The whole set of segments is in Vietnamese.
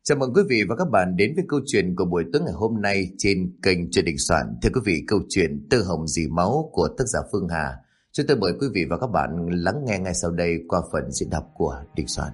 Chào mừng quý vị và các bạn đến với câu chuyện của buổi tối ngày hôm nay trên kênh Truyện Đình Soạn. Thưa quý vị, câu chuyện Tơ Hồng Dì Máu của tác giả Phương Hà. Chúng tôi mời quý vị và các bạn lắng nghe ngay sau đây qua phần diễn đọc của Đình Soạn.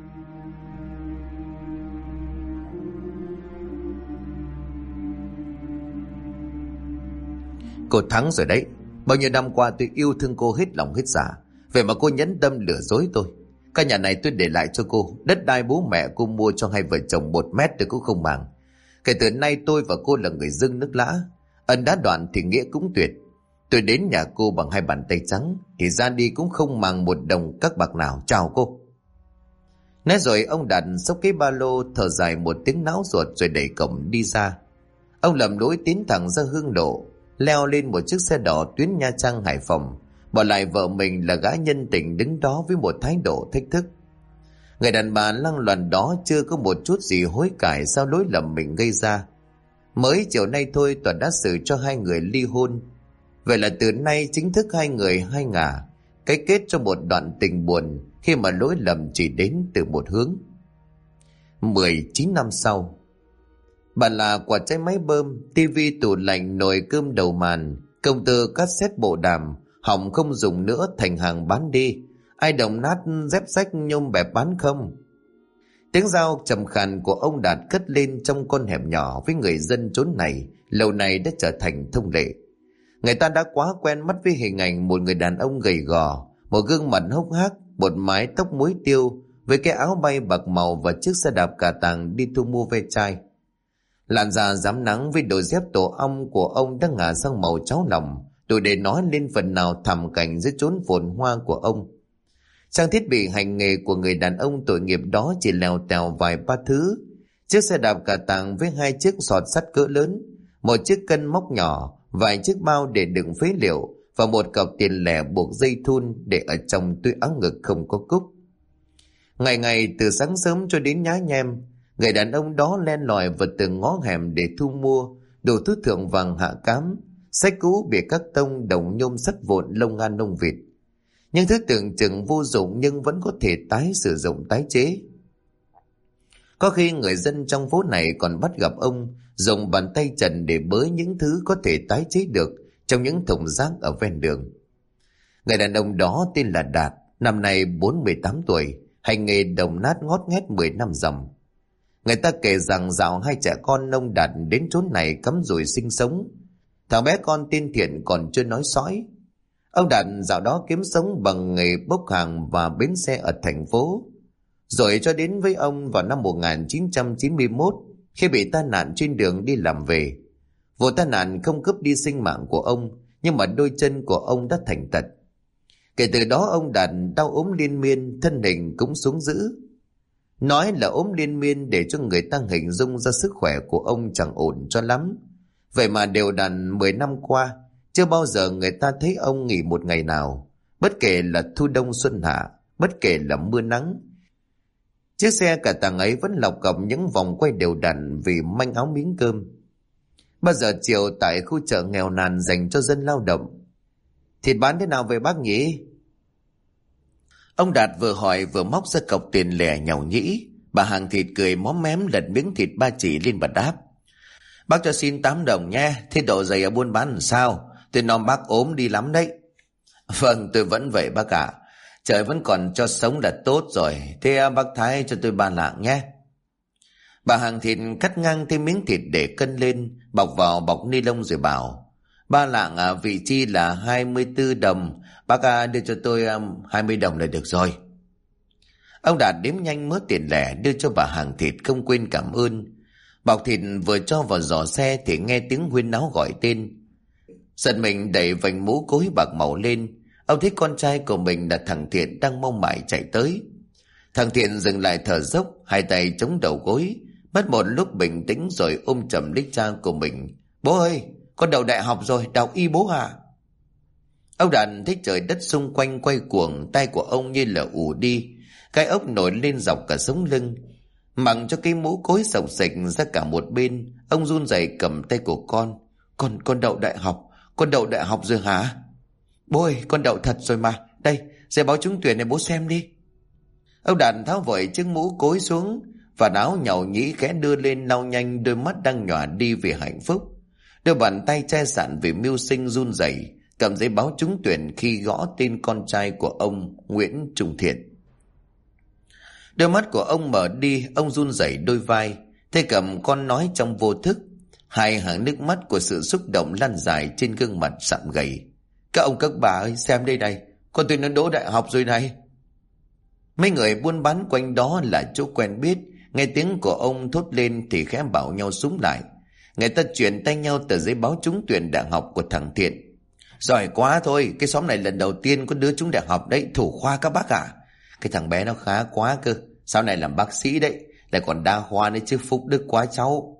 Cô thắng rồi đấy. Bao nhiêu năm qua tôi yêu thương cô hết lòng hết dạ. Vậy mà cô nhẫn tâm lừa dối tôi. Căn nhà này tôi để lại cho cô. Đất đai bố mẹ cô mua cho hai vợ chồng 1 mét tôi cũng không màng. Kể từ nay tôi và cô là người dưng nước lã. Ân đã đoạn thì nghĩa cũng tuyệt. Tôi đến nhà cô bằng 2 bàn tay trắng, thì ra đi cũng không màng 1 đồng các bạc nào. Chào cô. Nói rồi ông Đạt xốc cái ba lô, thở dài một tiếng não ruột rồi đẩy cổng đi ra. Ông lầm lũi tiến thẳng ra Hương Lộ, leo lên một chiếc xe đỏ tuyến Nha Trang Hải Phòng, bỏ lại vợ mình là gã nhân tình đứng đó với một thái độ thách thức. Người đàn bà lăng loàn đó chưa có một chút gì hối cải sau lỗi lầm mình gây ra. Mới chiều nay thôi tòa đã xử cho hai người ly hôn. Vậy là từ nay chính thức hai người hai ngả, cái kết cho một đoạn tình buồn khi mà lỗi lầm chỉ đến từ một hướng. 19 năm sau, bà là quạt trái máy bơm, tivi, tủ lạnh, nồi cơm đầu màn, công tơ cassette, bộ đàm hỏng không dùng nữa thành hàng bán đi. Ai đồng nát dép sách nhôm bẹp bán không? Tiếng dao trầm khàn của ông Đạt cất lên trong con hẻm nhỏ với người dân chốn này lâu nay đã trở thành thông lệ. Người ta đã quá quen mắt với hình ảnh một người đàn ông gầy gò, một gương mặt hốc hác, một mái tóc muối tiêu với cái áo bay bạc màu và chiếc xe đạp cà tàng đi thu mua ve chai. Làn da rám nắng với đôi dép tổ ong của ông đã ngả sang màu cháo lòng, đủ để nói lên phần nào thảm cảnh dưới chốn phồn hoa của ông. Trang thiết bị hành nghề của người đàn ông tội nghiệp đó chỉ lèo tèo vài ba thứ: chiếc xe đạp cà tàng với 2 chiếc sọt sắt cỡ lớn, một chiếc cân móc nhỏ, vài chiếc bao để đựng phế liệu và một cọc tiền lẻ buộc dây thun để ở trong túi áo ngực không có cúc. Ngày ngày từ sáng sớm cho đến nhá nhem, người đàn ông đó len lỏi vào từng ngõ hẻm để thu mua đủ thứ thượng vàng hạ cám, sách cũ, bìa các tông, đồng nhôm, sắt vụn, lông an nông vịt. Những thứ tưởng chừng vô dụng nhưng vẫn có thể tái sử dụng, tái chế. Có khi người dân trong phố này còn bắt gặp ông dùng bàn tay trần để bới những thứ có thể tái chế được trong những thùng rác ở ven đường. Người đàn ông đó tên là Đạt, năm nay 48 tuổi, hành nghề đồng nát ngót nghét 10 năm dòng. Người ta kể rằng dạo 2 trẻ con ông Đạt đến chốn này cắm rủi sinh sống. Thằng bé con tên Thiện còn chưa nói sói. Ông Đạt dạo đó kiếm sống bằng nghề bốc hàng và bến xe ở thành phố. Rồi cho đến với ông vào năm 1991 khi bị tai nạn trên đường đi làm về. Vụ tai nạn không cướp đi sinh mạng của ông, nhưng mà đôi chân của ông đã thành tật. Kể từ đó ông Đạt đau ốm liên miên, thân hình cũng xuống dữ. Nói là ốm liên miên để cho người ta hình dung ra sức khỏe của ông chẳng ổn cho lắm. Vậy mà đều đặn 10 năm qua, chưa bao giờ người ta thấy ông nghỉ một ngày nào, bất kể là thu đông xuân hạ, bất kể là mưa nắng. Chiếc xe cả tàng ấy vẫn lọc cọc những vòng quay đều đặn vì manh áo miếng cơm. Bao giờ chiều tại khu chợ nghèo nàn dành cho dân lao động: "Thịt bán thế nào về bác nhỉ?" Ông Đạt vừa hỏi vừa móc ra cọc tiền lẻ nhàu nhĩ. Bà hàng thịt cười móm mém lật miếng thịt ba chỉ lên và đáp: "Bác cho xin 8 đồng nha, thế độ giày ở buôn bán làm sao? Tôi nom bác ốm đi lắm đấy." "Vâng, tôi vẫn vậy bác ạ. Trời vẫn còn cho sống là tốt rồi. Thế bác thái cho tôi 3 lạng nhé." Bà hàng thịt cắt ngang thêm miếng thịt để cân lên, bọc vào bọc ni lông rồi bảo: 3 lạng vị chi là 24 đồng. Bác đưa cho tôi 20 đồng là được rồi." Ông Đạt đếm nhanh mớ tiền lẻ đưa cho bà hàng thịt, không quên cảm ơn. Bọc thịt vừa cho vào giỏ xe thì nghe tiếng huyên náo gọi tên. Giật mình đẩy vành mũ cối bạc màu lên. Ông thấy con trai của mình là thằng Thiện đang mong mải chạy tới. Thằng Thiện dừng lại thở dốc, 2 tay chống đầu gối, mất một lúc bình tĩnh rồi ôm chầm lấy cha của mình. "Bố ơi, con đậu đại học rồi, đọc y bố à?" Ông Đạt thấy trời đất xung quanh quay cuồng, tay của ông như là ù đi, cái ốc nổi lên dọc cả sống lưng. Mặc cho cái mũ cối sộc sịch ra cả một bên, ông run rẩy cầm tay của con. Con đậu đại học, con đậu đại học rồi hả?" "Bố ơi, con đậu thật rồi mà. Đây, giấy báo trúng tuyển này bố xem đi." Ông Đạt tháo vội chiếc mũ cối xuống, và áo nhàu nhĩ khẽ đưa lên lau nhanh đôi mắt đang nhòa đi vì hạnh phúc. Đôi bàn tay che sạn vì mưu sinh run rẩy, cầm giấy báo trúng tuyển khi gõ tên con trai của ông Nguyễn Trung Thiện. Đôi mắt của ông mở đi, ông run rẩy đôi vai, tay cầm con nói trong vô thức. Hai hàng nước mắt của sự xúc động lan dài trên gương mặt sạm gầy. Các ông các bà ơi, xem đây này, con tôi nó đỗ đại học rồi này. Mấy người buôn bán quanh đó là chỗ quen biết, nghe tiếng của ông thốt lên thì khẽ bảo nhau súng lại. Người ta chuyển tay nhau tờ giấy báo trúng tuyển đại học của thằng Thiện. Giỏi quá thôi, cái xóm này lần đầu tiên có đứa trúng đại học đấy, thủ khoa các bác ạ. Cái thằng bé nó khá quá cơ, sau này làm bác sĩ đấy, lại còn đa khoa nữa chứ, phúc đức quá cháu.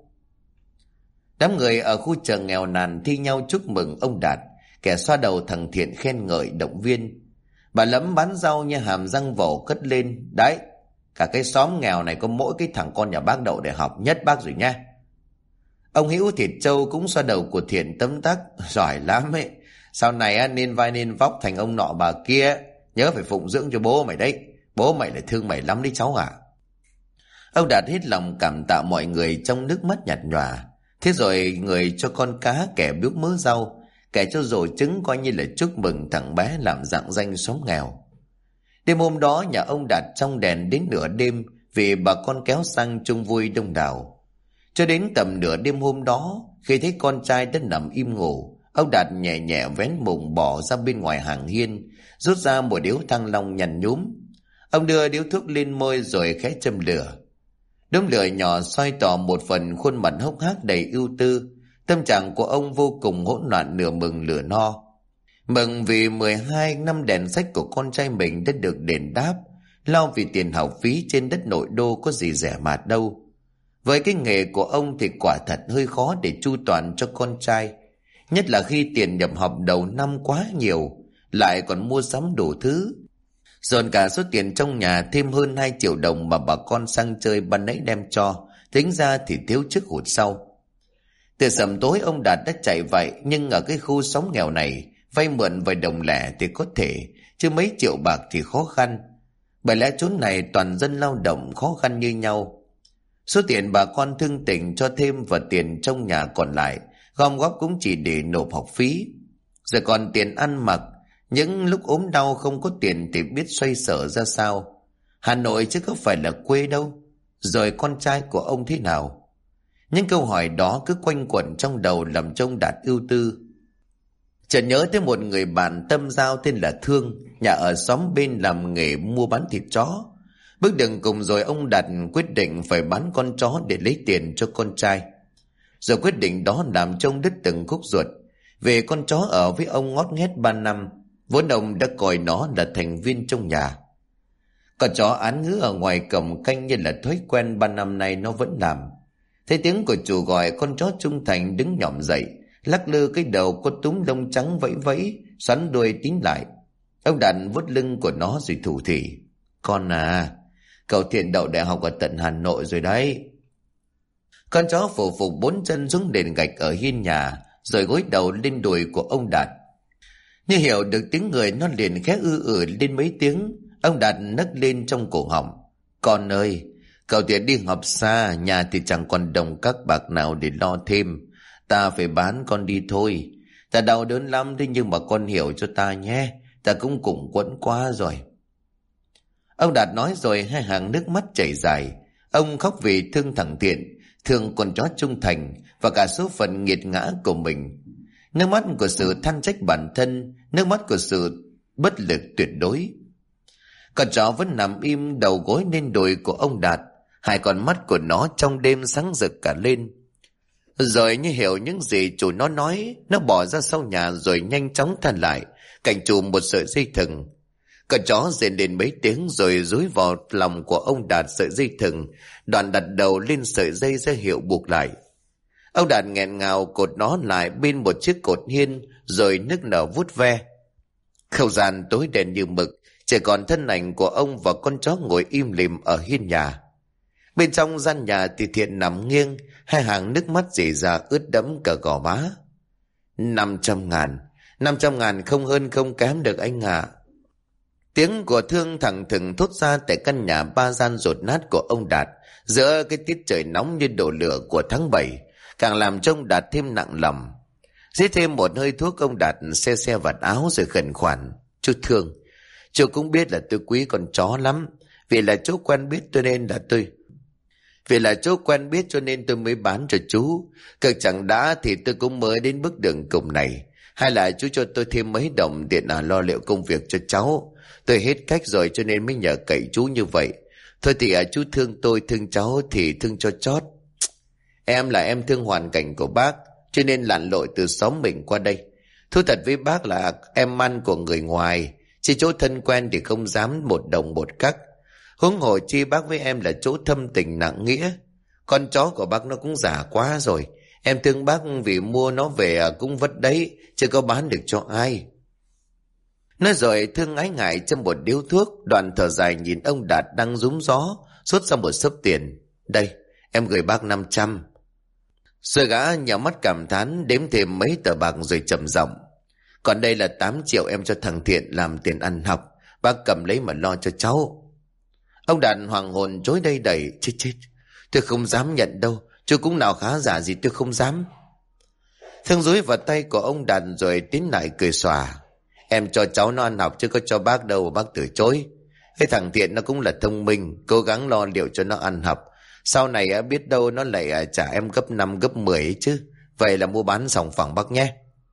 Đám người ở khu chợ nghèo nàn thi nhau chúc mừng ông Đạt, kẻ xoa đầu thằng Thiện khen ngợi động viên. Bà Lẫm bán rau như hàm răng vồ cất lên. Đấy, cả cái xóm nghèo này có mỗi cái thằng con nhà bác đậu đại học nhất bác rồi nha. Ông Hữu Thịt Trâu cũng xoa đầu của Thiện tấm tắc. Giỏi lắm ấy, sau này nên vai nên vóc thành ông nọ bà kia. Nhớ phải phụng dưỡng cho bố mày đấy, bố mày lại thương mày lắm đấy cháu à. Ông Đạt hết lòng cảm tạ mọi người trong nước mắt nhạt nhòa. Thế rồi người cho con cá, kẻ biếu mớ rau, kẻ cho rổ trứng, coi như là chúc mừng thằng bé làm rạng danh xóm nghèo. Đêm hôm đó nhà ông Đạt trong đèn đến nửa đêm vì bà con kéo sang chung vui đông đảo. Cho đến tầm nửa đêm hôm đó, khi thấy con trai đã nằm im ngủ, ông Đạt nhẹ nhẹ vén mùng bỏ ra bên ngoài hàng hiên, rút ra một điếu thăng long nhằn nhúm. Ông đưa điếu thuốc lên môi rồi khẽ châm lửa. Đống lửa nhỏ soi tỏ một phần khuôn mặt hốc hác đầy ưu tư. Tâm trạng của ông vô cùng hỗn loạn, nửa mừng nửa no. Mừng vì 12 năm đèn sách của con trai mình đã được đền đáp, lo vì tiền học phí trên đất nội đô có gì rẻ mạt đâu. Với cái nghề của ông thì quả thật hơi khó để chu toàn cho con trai, nhất là khi tiền nhập học đầu năm quá nhiều, lại còn mua sắm đủ thứ. Dồn cả số tiền trong nhà thêm hơn 2 triệu đồng mà bà con sang chơi ban nãy đem cho, tính ra thì thiếu trước hụt sau. Từ sầm tối ông Đạt đã chạy vậy, nhưng ở cái khu xóm nghèo này, vay mượn vài đồng lẻ thì có thể, chứ mấy triệu bạc thì khó khăn. Bởi lẽ chốn này toàn dân lao động khó khăn như nhau. Số tiền bà con thương tình cho thêm và tiền trong nhà còn lại, gom góp cũng chỉ để nộp học phí. Giờ còn tiền ăn mặc, những lúc ốm đau không có tiền thì biết xoay sở ra sao. Hà Nội chứ có phải là quê đâu. Rồi con trai của ông thế nào? Những câu hỏi đó cứ quanh quẩn trong đầu làm cho ông Đạt ưu tư. Chợt nhớ tới một người bạn tâm giao tên là Thương, nhà ở xóm bên làm nghề mua bán thịt chó. Bước đường cùng rồi ông Đạt quyết định phải bán con chó để lấy tiền cho con trai. Rồi quyết định đó làm cho ông đứt từng khúc ruột. Về con chó ở với ông ngót nghét 3 năm, vốn ông đã coi nó là thành viên trong nhà. Con chó án ngữ ở ngoài cổng canh như là thói quen 3 năm nay nó vẫn làm. Thấy tiếng của chủ gọi, con chó trung thành đứng nhỏm dậy, lắc lư cái đầu có túm lông trắng vẫy vẫy, xoắn đuôi tín lại. Ông Đạt vuốt lưng của nó rồi thủ thỉ. Con à, cậu Thiện đậu đại học ở tận Hà Nội rồi đấy. Con chó phủ phục 4 chân xuống nền gạch ở hiên nhà, rồi gối đầu lên đùi của ông Đạt. Như hiểu được tiếng người, nó liền khẽ lên mấy tiếng. Ông Đạt nấc lên trong cổ họng. Con ơi, cậu Thiện đi học xa, nhà thì chẳng còn đồng các bạc nào để lo thêm. Ta phải bán con đi thôi. Ta đau đớn lắm, thế nhưng mà con hiểu cho ta nhé. Ta cũng cùng quẫn quá rồi. Ông Đạt nói rồi hai hàng nước mắt chảy dài. Ông khóc vì thương thằng Thiện, thương con chó trung thành và cả số phận nghiệt ngã của mình. Nước mắt của sự than trách bản thân, nước mắt của sự bất lực tuyệt đối. Con chó vẫn nằm im đầu gối lên đùi của ông Đạt. Hai con mắt của nó trong đêm sáng rực cả lên. Rồi như hiểu những gì chủ nó nói, nó bỏ ra sau nhà rồi nhanh chóng than lại, cạnh chùm một sợi dây thừng. Con chó rên lên mấy tiếng rồi dúi vào lòng của ông Đạt sợi dây thừng, đoạn đặt đầu lên sợi dây ra hiệu buộc lại. Ông Đạt nghẹn ngào cột nó lại bên một chiếc cột hiên rồi nức nở vuốt ve. Không gian tối đen như mực, chỉ còn thân ảnh của ông và con chó ngồi im lìm ở hiên nhà. Bên trong gian nhà thì Thiện nằm nghiêng, hai hàng nước mắt rỉ ra ướt đẫm cả gò má. 500.000 không hơn không kém được anh ạ. Tiếng của Thương thẳng thừng thốt ra tại căn nhà ba gian dột nát của ông Đạt giữa cái tiết trời nóng như đổ lửa của tháng 7, càng làm cho ông Đạt thêm nặng lòng. Rít thêm một hơi thuốc, ông Đạt xe xe vạt áo rồi khẩn khoản: "Chú Thương, chú cũng biết là tôi quý con chó lắm, vì là chú quen biết cho nên tôi mới bán cho chú. Cực chẳng đã thì tôi cũng mới đến bước đường cùng này. Hay là chú cho tôi thêm mấy đồng tiền lo liệu công việc cho cháu. Tôi hết cách rồi cho nên mới nhờ cậy chú như vậy. Thôi thì chú thương tôi, thương cháu thì thương cho chót. Em là em thương hoàn cảnh của bác, cho nên lặn lội từ xóm mình qua đây. Thú thật với bác là em ăn của người ngoài, chỉ chỗ thân quen thì không dám một đồng một cắc. Huống hồ chi bác với em là chỗ thâm tình nặng nghĩa. Con chó của bác nó cũng già quá rồi, em thương bác vì mua nó về cũng vất đấy, chứ có bán được cho ai." Nói rồi Thương ái ngại châm một điếu thuốc, đoạn thở dài nhìn ông Đạt đang rúm gió, rút ra một xấp tiền: "Đây, em gửi bác 500." Rồi gã nhào mắt cảm thán đếm thêm mấy tờ bạc rồi trầm giọng: "Còn đây là 8 triệu em cho thằng Thiện làm tiền ăn học, bác cầm lấy mà lo cho cháu." Ông Đạt hoàng hồn chối đây đẩy: Chết, tôi không dám nhận đâu, chú cũng nào khá giả gì tôi không dám." Thương dúi vào tay của ông Đạt rồi tiến lại cười xòa: "Em cho cháu nó ăn học chứ có cho bác đâu, bác từ chối. Cái thằng Thiện nó cũng là thông minh, cố gắng lo liệu cho nó ăn học. Sau này biết đâu nó lại trả em gấp 5 gấp 10 ấy chứ. Vậy là mua bán sòng phẳng bác nhé."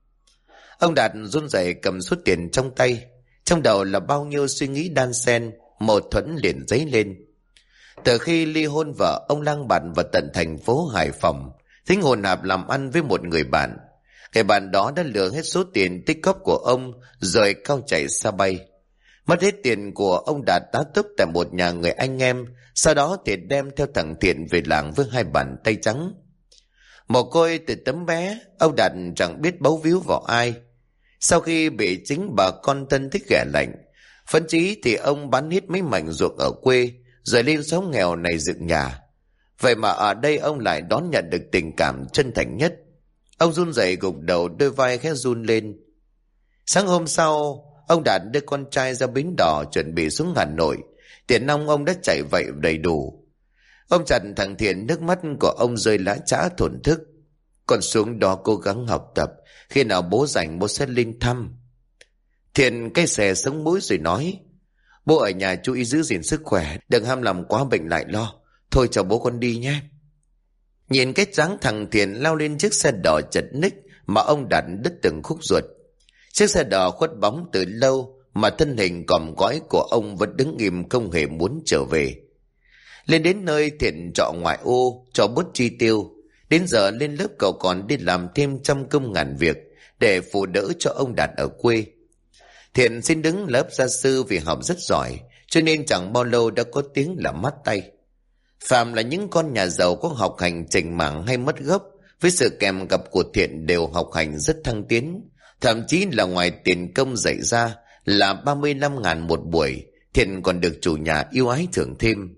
Ông Đạt run rẩy cầm suất tiền trong tay, trong đầu là bao nhiêu suy nghĩ đan xen, mâu thuẫn liền dấy lên. Từ khi ly hôn vợ, ông lang bạt vào tận thành phố Hải Phòng, thính hồn hạp làm ăn với một người bạn. Người bạn đó đã lừa hết số tiền tích cóp của ông rồi cao chạy xa bay. Mất hết tiền của ông Đạt tá túc tại một nhà người anh em, sau đó thì đem theo thằng Thiện về làng với 2 bàn tay trắng. Mồ côi từ tấm bé, ông Đạt chẳng biết bấu víu vào ai. Sau khi bị chính bà con thân thích ghẻ lạnh, phấn chí thì ông bán hết mấy mảnh ruộng ở quê rồi lên sống nghèo này dựng nhà. Vậy mà ở đây ông lại đón nhận được tình cảm chân thành nhất. Ông run rẩy gục đầu, đôi vai khẽ run lên. Sáng hôm sau, ông Đạt đưa con trai ra bến đò chuẩn bị xuống Hà Nội. Tiền nong ông đã chạy vậy đầy đủ. Ông chặt thằng Thiện, nước mắt của ông rơi lã chã thổn thức: "Con xuống đó cố gắng học tập, khi nào bố rảnh bố sẽ lên thăm." Thiện cây xè sống mũi rồi nói: "Bố ở nhà chú ý giữ gìn sức khỏe, đừng ham làm quá bệnh lại lo. Thôi chào bố, con đi nhé." Nhìn cái dáng thằng Thiện lao lên chiếc xe đỏ chật ních mà ông Đạt đứt từng khúc ruột. Chiếc xe đỏ khuất bóng từ lâu mà thân hình còm cõi của ông vẫn đứng im không hề muốn trở về. Lên đến nơi, Thiện trọ ngoại ô, cho bớt chi tiêu. Đến giờ lên lớp cậu còn đi làm thêm trăm công ngàn việc để phụ đỡ cho ông Đạt ở quê. Thiện xin đứng lớp gia sư vì học rất giỏi, cho nên chẳng bao lâu đã có tiếng là mắt tay. Phạm là những con nhà giàu có học hành chểnh mảng hay mất gốc, với sự kèm cặp của Thiện đều học hành rất thăng tiến. Thậm chí là ngoài tiền công dạy ra là 35.000 một buổi, Thiện còn được chủ nhà yêu ái thưởng thêm.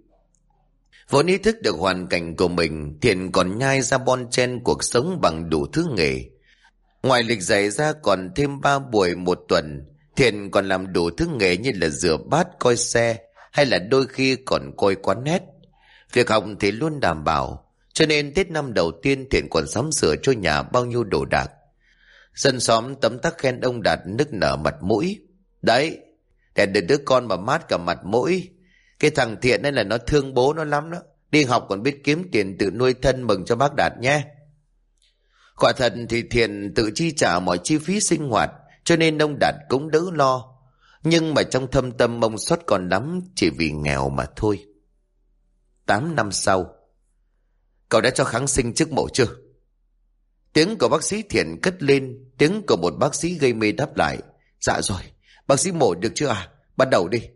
Vốn ý thức được hoàn cảnh của mình, Thiện còn nhai ra bon chen cuộc sống bằng đủ thứ nghề. Ngoài lịch dạy ra còn thêm 3 buổi một tuần, Thiện còn làm đủ thứ nghề như là rửa bát, coi xe, hay là đôi khi còn coi quán nét. Việc học thì luôn đảm bảo, cho nên Tết năm đầu tiên Thiện còn sắm sửa cho nhà bao nhiêu đồ đạc. Dân xóm tấm tắc khen ông Đạt nức nở mặt mũi: "Đấy, để đứa con mà mát cả mặt mũi. Cái thằng Thiện này là nó thương bố nó lắm đó, đi học còn biết kiếm tiền tự nuôi thân, mừng cho bác Đạt nhé." Quả thật thì Thiện tự chi trả mọi chi phí sinh hoạt, cho nên ông Đạt cũng đỡ lo. Nhưng mà trong thâm tâm ông xót còn lắm, chỉ vì nghèo mà thôi. 8 năm sau: "Cậu đã cho kháng sinh trước mổ chưa?" Tiếng của bác sĩ Thiện cất lên, tiếng của một bác sĩ gây mê đáp lại: "Dạ rồi, bác sĩ mổ được chưa à? Bắt đầu đi."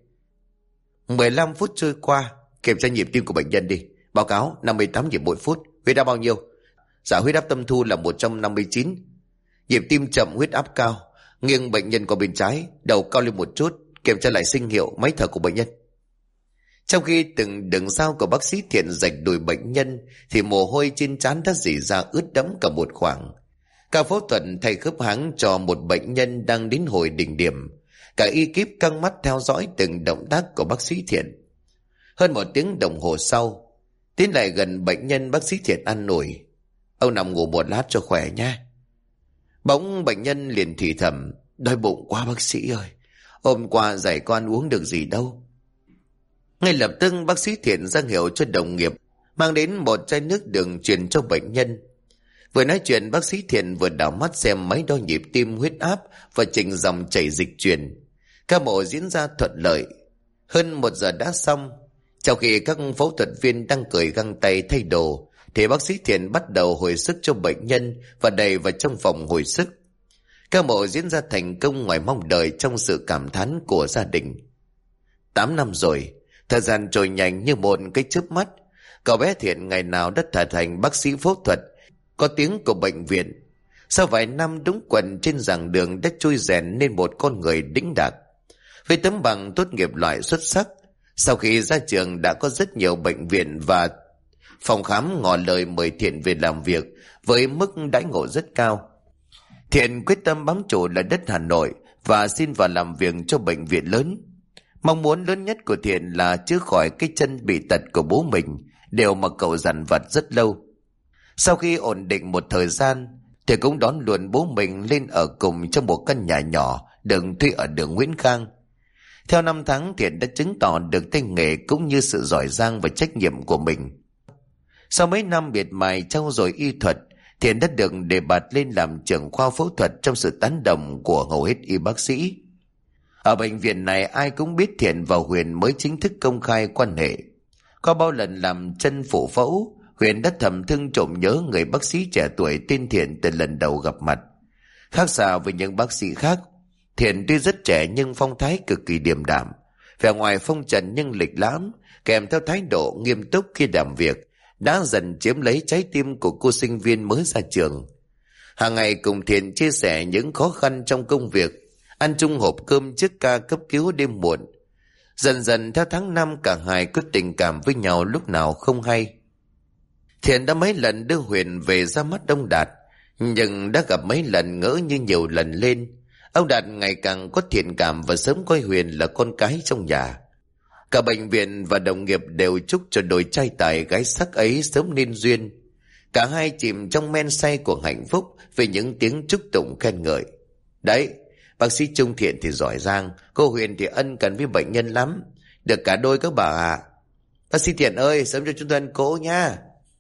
15 phút trôi qua, kiểm tra nhịp tim của bệnh nhân đi. Báo cáo 58 nhịp mỗi phút. Huyết áp bao nhiêu? Dạ huyết áp tâm thu là 159. Nhịp tim chậm, huyết áp cao. Nghiêng bệnh nhân qua bên trái, đầu cao lên một chút. Kiểm tra lại sinh hiệu, máy thở của bệnh nhân. Trong khi từng đường dao của bác sĩ Thiện rạch đùi bệnh nhân, thì mồ hôi trên trán đã rỉ ra ướt đẫm cả một khoảng. Ca phẫu thuật thay khớp háng cho một bệnh nhân đang đến hồi đỉnh điểm. Cả ekip căng mắt theo dõi từng động tác của bác sĩ Thiện. Hơn 1 tiếng đồng hồ sau, tiến lại gần bệnh nhân, bác sĩ Thiện an ủi: "Ông nằm ngủ một lát cho khỏe nha." Bỗng bệnh nhân liền thì thầm: "Đói bụng quá bác sĩ ơi, hôm qua dậy có ăn uống được gì đâu." Ngay lập tức bác sĩ Thiện ra hiệu cho đồng nghiệp mang đến một chai nước đường truyền cho bệnh nhân. Vừa nói chuyện, bác sĩ Thiện vừa đảo mắt xem máy đo nhịp tim, huyết áp và chỉnh dòng chảy dịch truyền. Ca mổ diễn ra thuận lợi. Hơn 1 giờ đã xong. Trong khi các phẫu thuật viên đang cởi găng tay thay đồ, thì bác sĩ Thiện bắt đầu hồi sức cho bệnh nhân và đẩy vào trong phòng hồi sức. Ca mổ diễn ra thành công ngoài mong đợi trong sự cảm thán của gia đình. 8 năm rồi, thời gian trôi nhanh như một cái chớp mắt. Cậu bé Thiện ngày nào đã trở thành bác sĩ phẫu thuật có tiếng của bệnh viện. Sau vài năm đúng quần trên giảng đường đã trôi rèn nên một con người đĩnh đạc. Với tấm bằng tốt nghiệp loại xuất sắc, sau khi ra trường đã có rất nhiều bệnh viện và phòng khám ngỏ lời mời Thiện về làm việc với mức đãi ngộ rất cao. Thiện quyết tâm bám trụ là đất Hà Nội và xin vào làm việc cho bệnh viện lớn. Mong muốn lớn nhất của Thiện là chữa khỏi cái chân bị tật của bố mình, điều mà cậu dằn vặt rất lâu. Sau khi ổn định một thời gian, Thiện cũng đón luôn bố mình lên ở cùng trong một căn nhà nhỏ được thuê ở đường Nguyễn Khang. Theo năm tháng, Thiện đã chứng tỏ được tay nghề cũng như sự giỏi giang và trách nhiệm của mình. Sau mấy năm miệt mài trau dồi y thuật, Thiện đã được đề bạt lên làm trưởng khoa phẫu thuật trong sự tán đồng của hầu hết y bác sĩ. Ở bệnh viện này ai cũng biết Thiện và Huyền mới chính thức công khai quan hệ. Có bao lần làm chân phụ phẫu, Huyền đã thầm thương trộm nhớ người bác sĩ trẻ tuổi tên Thiện từ lần đầu gặp mặt. Khác xa với những bác sĩ khác, Thiện tuy rất trẻ nhưng phong thái cực kỳ điềm đạm, vẻ ngoài phong trần nhưng lịch lãm, kèm theo thái độ nghiêm túc khi làm việc, đã dần chiếm lấy trái tim của cô sinh viên mới ra trường. Hàng ngày cùng Thiện chia sẻ những khó khăn trong công việc, ăn chung hộp cơm trước ca cấp cứu đêm muộn. Dần dần theo tháng năm, cả hai có tình cảm với nhau lúc nào không hay. Thiện đã mấy lần đưa Huyền về ra mắt ông Đạt, nhưng đã gặp mấy lần ngỡ như nhiều lần lên. Ông Đạt ngày càng có thiện cảm và sớm coi Huyền là con cái trong nhà. Cả bệnh viện và đồng nghiệp đều chúc cho đôi trai tài gái sắc ấy sớm nên duyên. Cả hai chìm trong men say của hạnh phúc vì những tiếng chúc tụng khen ngợi. Đấy, bác sĩ Trung Thiện thì giỏi giang, cô Huyền thì ân cần với bệnh nhân lắm. Được cả đôi các bà ạ. Bác sĩ Thiện ơi, sớm cho chúng tôi ăn cỗ nha.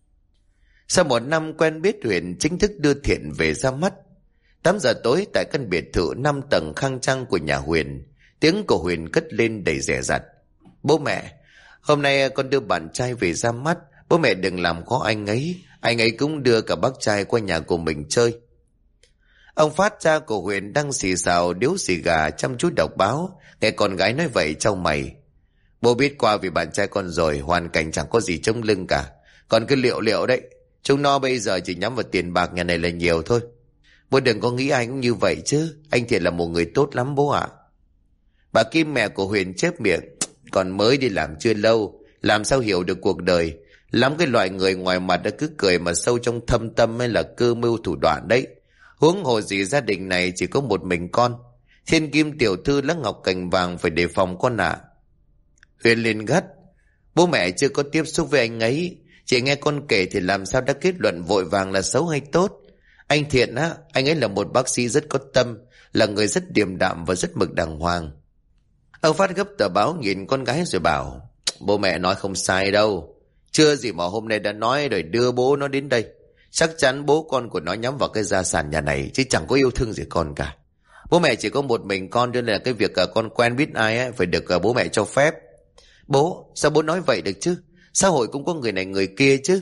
Sau 1 năm quen biết, Huyền chính thức đưa Thiện về ra mắt. 8 giờ tối tại căn biệt thự 5 tầng khang trang của nhà Huyền, tiếng của Huyền cất lên đầy dè dặt. Bố mẹ, hôm nay con đưa bạn trai về ra mắt, bố mẹ đừng làm khó anh ấy cũng đưa cả bác trai qua nhà của mình chơi. Ông Phát, cha của Huyền, đang xì xào điếu xì gà chăm chú đọc báo, nghe con gái nói vậy trao mày. Bố biết qua vì bạn trai con rồi, hoàn cảnh chẳng có gì chống lưng cả, còn cứ liệu đấy. Chúng nó bây giờ chỉ nhắm vào tiền bạc nhà này là nhiều thôi. Bố đừng có nghĩ ai cũng như vậy chứ, anh Thiện là một người tốt lắm bố ạ. Bà Kim, mẹ của Huyền, chép miệng. Còn mới đi làm chưa lâu, làm sao hiểu được cuộc đời. Lắm cái loại người ngoài mặt đã cứ cười mà sâu trong thâm tâm mới là cơ mưu thủ đoạn đấy. Huống hồ gì gia đình này chỉ có một mình con. Thiên kim tiểu thư lá ngọc cành vàng phải đề phòng con ạ. Huyền liền gắt. Bố mẹ chưa có tiếp xúc với anh ấy, chỉ nghe con kể thì làm sao đã kết luận vội vàng là xấu hay tốt. Anh Thiện á, anh ấy là một bác sĩ rất có tâm, là người rất điềm đạm và rất mực đàng hoàng. Ông Phát gấp tờ báo nhìn con gái rồi bảo. Bố mẹ nói không sai đâu, chưa gì mà hôm nay đã nói rồi đưa bố nó đến đây. Chắc chắn bố con của nó nhắm vào cái gia sản nhà này, chứ chẳng có yêu thương gì con cả. Bố mẹ chỉ có một mình con, nên là cái việc con quen biết ai ấy, phải được bố mẹ cho phép. Bố, sao bố nói vậy được chứ? Xã hội cũng có người này người kia chứ.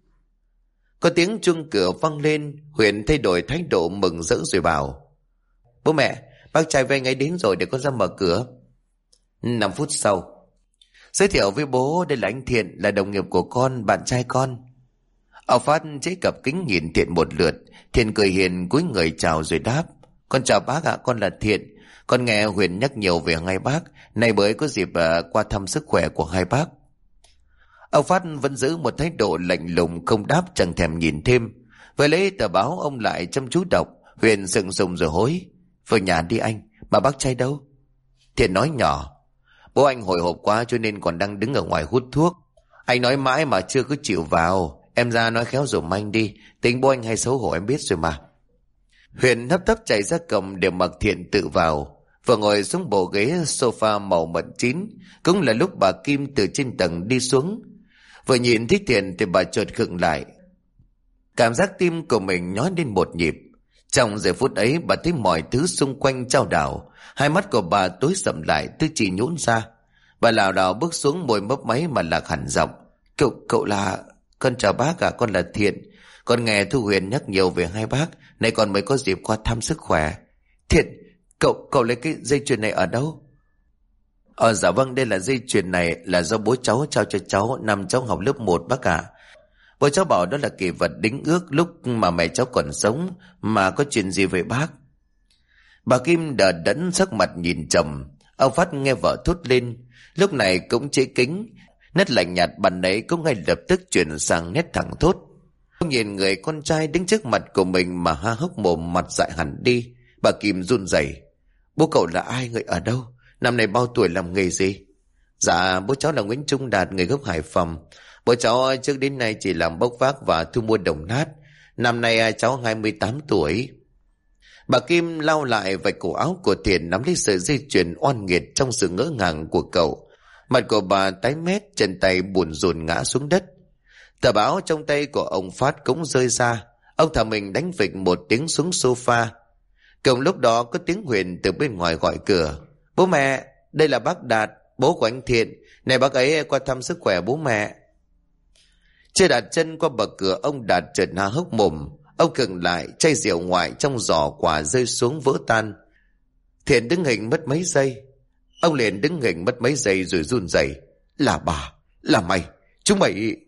Có tiếng chuông cửa vang lên. Huyền thay đổi thái độ mừng rỡ rồi bảo. Bố mẹ, bác trai với anh ấy đến rồi, để con ra mở cửa. 5 phút sau, giới thiệu với bố, đây là anh Thiện, là đồng nghiệp của con, bạn trai con. Ông Phát chế cặp kính nhìn Thiện một lượt. Thiện cười hiền cúi người chào rồi đáp. Con chào bác ạ, con là Thiện. Con nghe Huyền nhắc nhiều về hai bác, nay mới có dịp qua thăm sức khỏe của hai bác. Ông Phát vẫn giữ một thái độ lạnh lùng, không đáp, chẳng thèm nhìn thêm. Vừa lấy tờ báo ông lại chăm chú đọc. Huyền sững sùng rồi hối. Vào nhà đi anh, mà bác trai đâu? Thiện nói nhỏ: Bố anh hồi hộp quá cho nên còn đang đứng ở ngoài hút thuốc. Anh nói mãi mà chưa có chịu vào. Em ra nói khéo giùm anh đi. Tính bố anh hay xấu hổ em biết rồi mà. Huyền hấp tấp chạy ra cổng để mặc Thiện tự vào. Vừa ngồi xuống bộ ghế sofa màu mận chín, cũng là lúc bà Kim từ trên tầng đi xuống. Vừa nhìn thấy Thiện thì bà chợt khựng lại. Cảm giác tim của mình nhói lên một nhịp. Trong giây phút ấy bà thấy mọi thứ xung quanh chao đảo. Hai mắt của bà tối sầm lại, tư chỉ nhũn ra. Bà lảo đảo bước xuống, môi mấp máy mà lạc hẳn giọng: Cậu là... Con chào bác ạ, con là Thiện. Con nghe Thu Huyền nhắc nhiều về hai bác, nay con mới có dịp qua thăm sức khỏe. Thiện, cậu lấy cái dây chuyền này ở đâu? Dạ vâng, đây là dây chuyền này là do bố cháu trao cho cháu năm cháu học lớp 1 bác ạ. Bố cháu bảo đó là kỷ vật đính ước lúc mà mẹ cháu còn sống, mà có chuyện gì vậy bác? Bà Kim đờ đẫn sắc mặt nhìn chồng. Ông Phát nghe vợ thốt lên, lúc này cũng chế kính. Nét lạnh nhạt bạn ấy cũng ngay lập tức chuyển sang nét thẳng thốt. Ông nhìn người con trai đứng trước mặt của mình mà há hốc mồm, mặt dại hẳn đi. Bà Kim run rẩy: Bố cậu là ai, người ở đâu, năm nay bao tuổi, làm nghề gì? Dạ bố cháu là Nguyễn Trung Đạt, người gốc Hải Phòng. Bố cháu trước đến nay chỉ làm bốc vác và thu mua đồng nát. Năm nay cháu 28 tuổi. Bà Kim lau lại vạch cổ áo của Thiện, nắm lấy sợi dây chuyền oan nghiệt trong sự ngỡ ngàng của cậu. Mặt của bà tái mét, chân tay buồn rùn ngã xuống đất. Tờ báo trong tay của ông Phát cũng rơi ra. Ông thả mình đánh phịch một tiếng xuống sofa. Cùng lúc đó có tiếng Huyền từ bên ngoài gọi cửa: Bố mẹ, đây là bác Đạt, bố của anh Thiện. Này bác ấy qua thăm sức khỏe bố mẹ. Chưa đặt chân qua bậc cửa, ông Đạt chợt há hốc mồm. Ông khựng lại, chai rượu ngoại trong giỏ quả rơi xuống vỡ tan. Thiện đứng hình mất mấy giây. Ông liền đứng hình mất mấy giây rồi run rẩy: Là bà, là mày, chúng mày...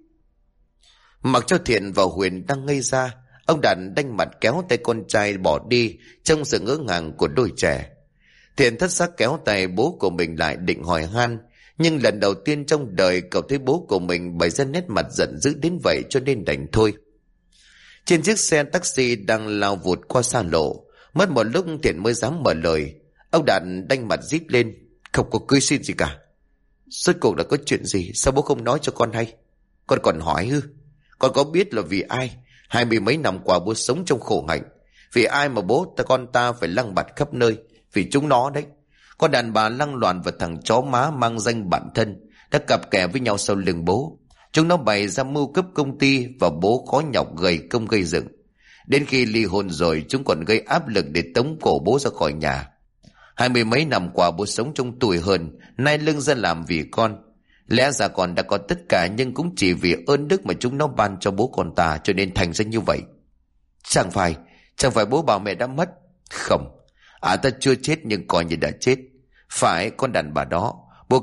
Mặc cho Thiện và Huyền đang ngây ra, ông Đạt đanh mặt kéo tay con trai bỏ đi trong sự ngỡ ngàng của đôi trẻ. Thiện thất xác kéo tay bố của mình lại định hỏi han, nhưng lần đầu tiên trong đời cậu thấy bố của mình bày ra nét mặt giận dữ đến vậy cho nên đành thôi. Trên chiếc xe taxi đang lao vụt qua xa lộ, mất một lúc Thiện mới dám mở lời. Ông Đạt đanh mặt rít lên: Không có cưới xin gì cả. Rốt cuộc là có chuyện gì, sao bố không nói cho con hay? Con còn hỏi ư? Con có biết là vì ai 20 mấy năm qua bố sống trong khổ hạnh? Vì ai mà con ta phải lăng bạt khắp nơi? Vì chúng nó đấy. Con đàn bà lăng loàn và thằng chó má mang danh bạn thân đã cặp kè với nhau sau lưng bố. Chúng nó bày ra mưu cướp công ty và bố khó nhọc gầy công gây dựng. Đến khi ly hôn rồi chúng còn gây áp lực để tống cổ bố ra khỏi nhà. 20 mấy năm qua bố sống trong tủi hơn, nay lưng ra làm vì con. Lẽ ra con đã có tất cả, nhưng cũng chỉ vì ơn đức mà chúng nó ban cho bố con ta cho nên thành ra như vậy. Chẳng phải bố bảo mẹ đã mất. Không, ta chưa chết nhưng coi như đã chết. Phải, con đàn bà đó, bố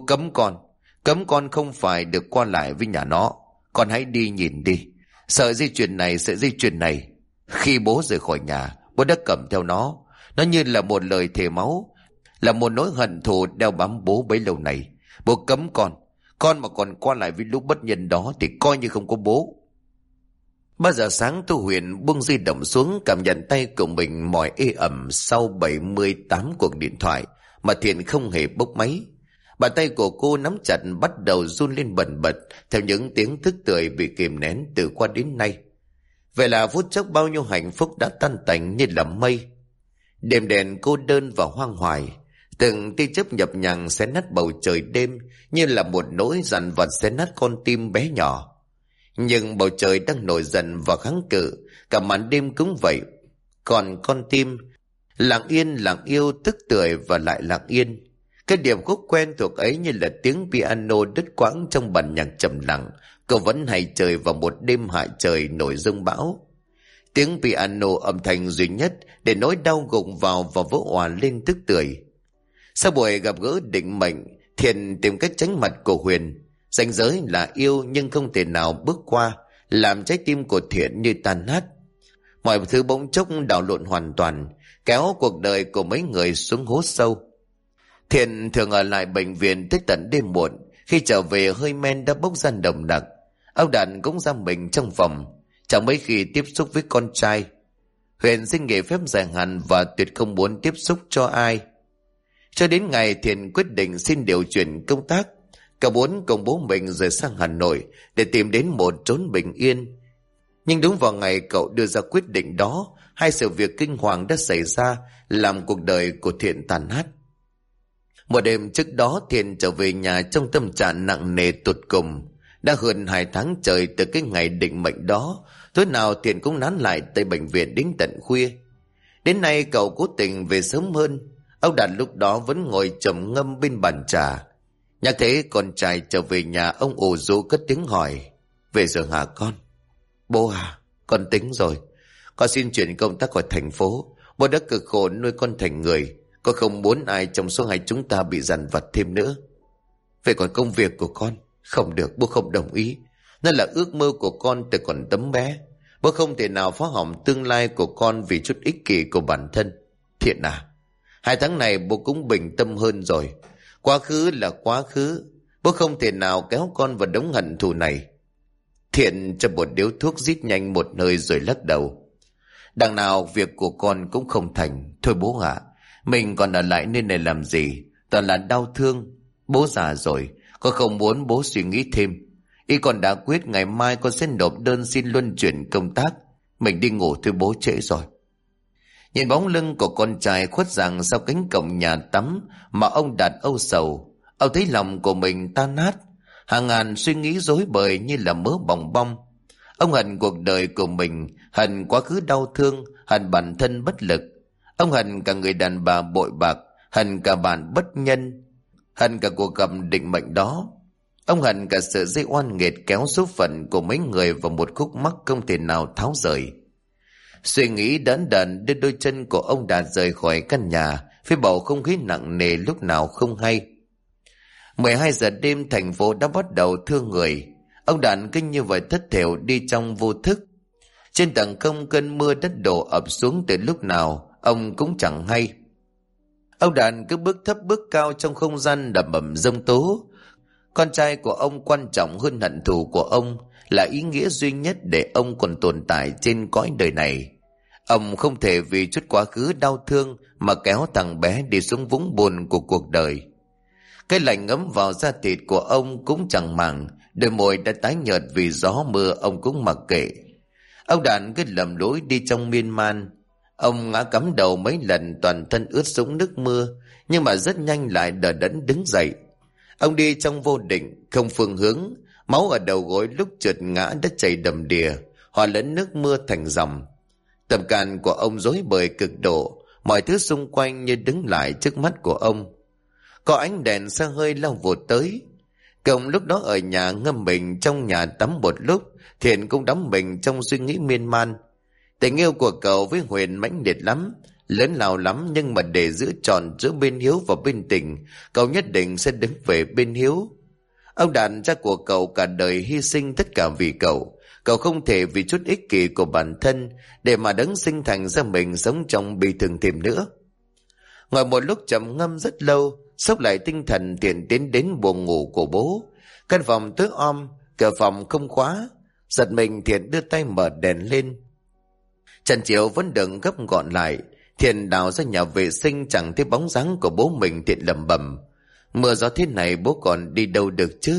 cấm con không phải được qua lại với nhà nó. Con hãy đi nhìn đi. Sợi dây chuyền này, khi bố rời khỏi nhà, bố đã cầm theo nó. Nó như là một lời thề máu, là một nỗi hận thù đeo bám bố bấy lâu này. Bố cấm con mà còn qua lại với lúc bất nhân đó thì coi như không có bố. 3 giờ sáng Thu Huyền buông di động xuống, cảm nhận tay của mình mỏi ê ẩm sau 78 cuộc điện thoại mà Thiện không hề bốc máy. Bàn tay của cô nắm chặt bắt đầu run lên bần bật theo những tiếng thức tưởi bị kìm nén từ qua đến nay. Vậy là phút chốc bao nhiêu hạnh phúc đã tan tành như là mây. Đêm đèn cô đơn và hoang hoài, từng tia chớp nhập nhằng xé nát bầu trời đêm như là một nỗi dằn vặt xé nát con tim bé nhỏ. Nhưng bầu trời đang nổi dần và kháng cự, cả màn đêm cũng vậy. Còn con tim lặng yên lặng yêu, tức tưởi và lại lặng yên. Cái điệp khúc quen thuộc ấy như là tiếng piano đứt quãng trong bản nhạc trầm lặng. Cậu vẫn hay trời vào một đêm hạ trời nổi giông bão. Tiếng piano âm thanh duy nhất để nỗi đau gụng vào và vỡ òa lên tức tưởi. Sau buổi gặp gỡ định mệnh, Thiện tìm cách tránh mặt của Huyền. Ranh giới là yêu nhưng không thể nào bước qua, làm trái tim của Thiện như tan nát. Mọi thứ bỗng chốc đảo lộn hoàn toàn, kéo cuộc đời của mấy người xuống hố sâu. Thiện thường ở lại bệnh viện tới tận đêm muộn. Khi trở về hơi men đã bốc ra nồng nặc. Ông Đạt cũng giam mình trong phòng, chẳng mấy khi tiếp xúc với con trai. Huyền xin nghỉ phép dài hạn và tuyệt không muốn tiếp xúc cho ai. Cho đến ngày Thiện quyết định xin điều chuyển công tác, cậu muốn cùng bố mình rời sang Hà Nội để tìm đến một chốn bình yên. Nhưng đúng vào ngày cậu đưa ra quyết định đó, hai sự việc kinh hoàng đã xảy ra, làm cuộc đời của Thiện tàn nát. Một đêm trước đó, Thiện trở về nhà trong tâm trạng nặng nề tột cùng. Đã hơn 2 tháng trời từ cái ngày định mệnh đó, tối nào Thiện cũng nán lại tại bệnh viện đến tận khuya. Đến nay cậu cố tình về sớm hơn. Ông Đạt lúc đó vẫn ngồi trầm ngâm bên bàn trà. Nhắc thấy con trai trở về nhà, ông ù rũ cất tiếng hỏi: "Về rồi hả con?" "Bố à, con tính rồi. Con xin chuyển công tác khỏi thành phố. Bố đã cực khổ nuôi con thành người. Con không muốn ai trong số hai chúng ta bị dằn vặt thêm nữa." "Vậy còn công việc của con?" "Không được, bố không đồng ý. Nó là ước mơ của con từ còn tấm bé. Bố không thể nào phá hỏng tương lai của con vì chút ích kỷ của bản thân." "Thiện à, 2 tháng này bố cũng bình tâm hơn rồi. Quá khứ là quá khứ. Bố không thể nào kéo con vào đống hận thù này." Thiện cho một điếu thuốc rít nhanh một hơi rồi lắc đầu. "Đằng nào việc của con cũng không thành. Thôi bố ạ, mình còn ở lại nơi này làm gì? Toàn là đau thương. Bố già rồi, con không muốn bố suy nghĩ thêm. Ý con đã quyết ngày mai con sẽ nộp đơn xin luân chuyển công tác. Mình đi ngủ thôi bố, trễ rồi." Nhìn bóng lưng của con trai khuất dạng sau cánh cổng nhà tắm mà ông Đạt âu sầu, ông thấy lòng của mình tan nát. Hàng ngàn suy nghĩ rối bời như là mớ bòng bong. Ông hận cuộc đời của mình, hận quá khứ đau thương, hận bản thân bất lực. Ông hận cả người đàn bà bội bạc, hận cả bạn bất nhân, hận cả cuộc gặp định mệnh đó. Ông hận cả sự dây oan nghiệt kéo số phận của mấy người vào một khúc mắc không thể nào tháo rời. Suy nghĩ đắn đần đưa đôi chân của ông Đạt rời khỏi căn nhà với bầu không khí nặng nề lúc nào không hay. 12 giờ đêm, thành phố đã bắt đầu thưa người. Ông Đạt cứ như vậy thất thểu đi trong vô thức. Trên tầng không, cơn mưa đất đổ ập xuống từ lúc nào ông cũng chẳng hay. Ông Đạt cứ bước thấp bước cao trong không gian đầm ầm giông tố. Con trai của ông quan trọng hơn hận thù của ông, là ý nghĩa duy nhất để ông còn tồn tại trên cõi đời này. Ông không thể vì chút quá khứ đau thương mà kéo thằng bé đi xuống vũng bùn của cuộc đời. Cái lạnh ngấm vào da thịt của ông cũng chẳng màng, đôi môi đã tái nhợt vì gió mưa ông cũng mặc kệ. Ông Đàn cứ lầm lối đi trong miên man. Ông ngã cắm đầu mấy lần, toàn thân ướt sũng nước mưa, nhưng mà rất nhanh lại đờ đẫn đứng dậy. Ông đi trong vô định, không phương hướng, máu ở đầu gối lúc trượt ngã đã chảy đầm đìa, hòa lẫn nước mưa thành dòng. Tâm can của ông rối bời cực độ, mọi thứ xung quanh như đứng lại trước mắt của ông. Có ánh đèn xe hơi lao vụt tới. Cậu lúc đó ở nhà ngâm mình trong nhà tắm một lúc, Thiện cũng đắm mình trong suy nghĩ miên man. Tình yêu của cậu với Huyền mãnh liệt lắm, lớn lao lắm, nhưng mà để giữ tròn giữa bên hiếu và bên tình, cậu nhất định sẽ đứng về bên hiếu. Ông Đàn, cha của cậu, cả đời hy sinh tất cả vì cậu. Cậu không thể vì chút ích kỷ của bản thân để mà đấng sinh thành ra mình sống trong bi thương thêm nữa. Ngồi một lúc trầm ngâm rất lâu, xốc lại tinh thần, Thiện tiến đến buồng ngủ của bố. Căn phòng tối om, cửa phòng không khóa. Giật mình, Thiện đưa tay mở đèn lên. Trần chiếu vẫn đừng gấp gọn lại. Thiện đào ra nhà vệ sinh, chẳng thấy bóng dáng của bố mình. Thiện lẩm bẩm, mưa gió thế này bố còn đi đâu được chứ.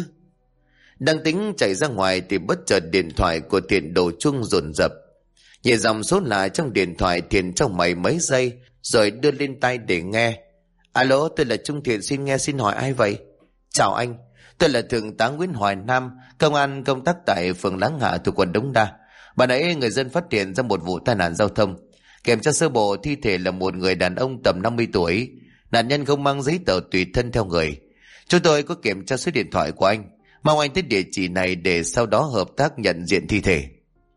Đang tính chạy ra ngoài thì bất chợt điện thoại của Thiện đổ chuông dồn dập. Nhìn dòng số lạ trong điện thoại, Thiện trong mày mấy giây rồi đưa lên tai để nghe. Alo, tôi là Trung Thiện, xin hỏi ai vậy? Chào anh, tôi là Thượng tá Nguyễn Hoài Nam, công an công tác tại phường Láng Hạ thuộc quận Đống Đa. Bà nãy người dân phát hiện ra một vụ tai nạn giao thông. Kiểm tra sơ bộ, thi thể là một người đàn ông tầm 50 tuổi. Nạn nhân không mang giấy tờ tùy thân theo người. Chúng tôi có kiểm tra số điện thoại của anh, mong anh tới địa chỉ này để sau đó hợp tác nhận diện thi thể.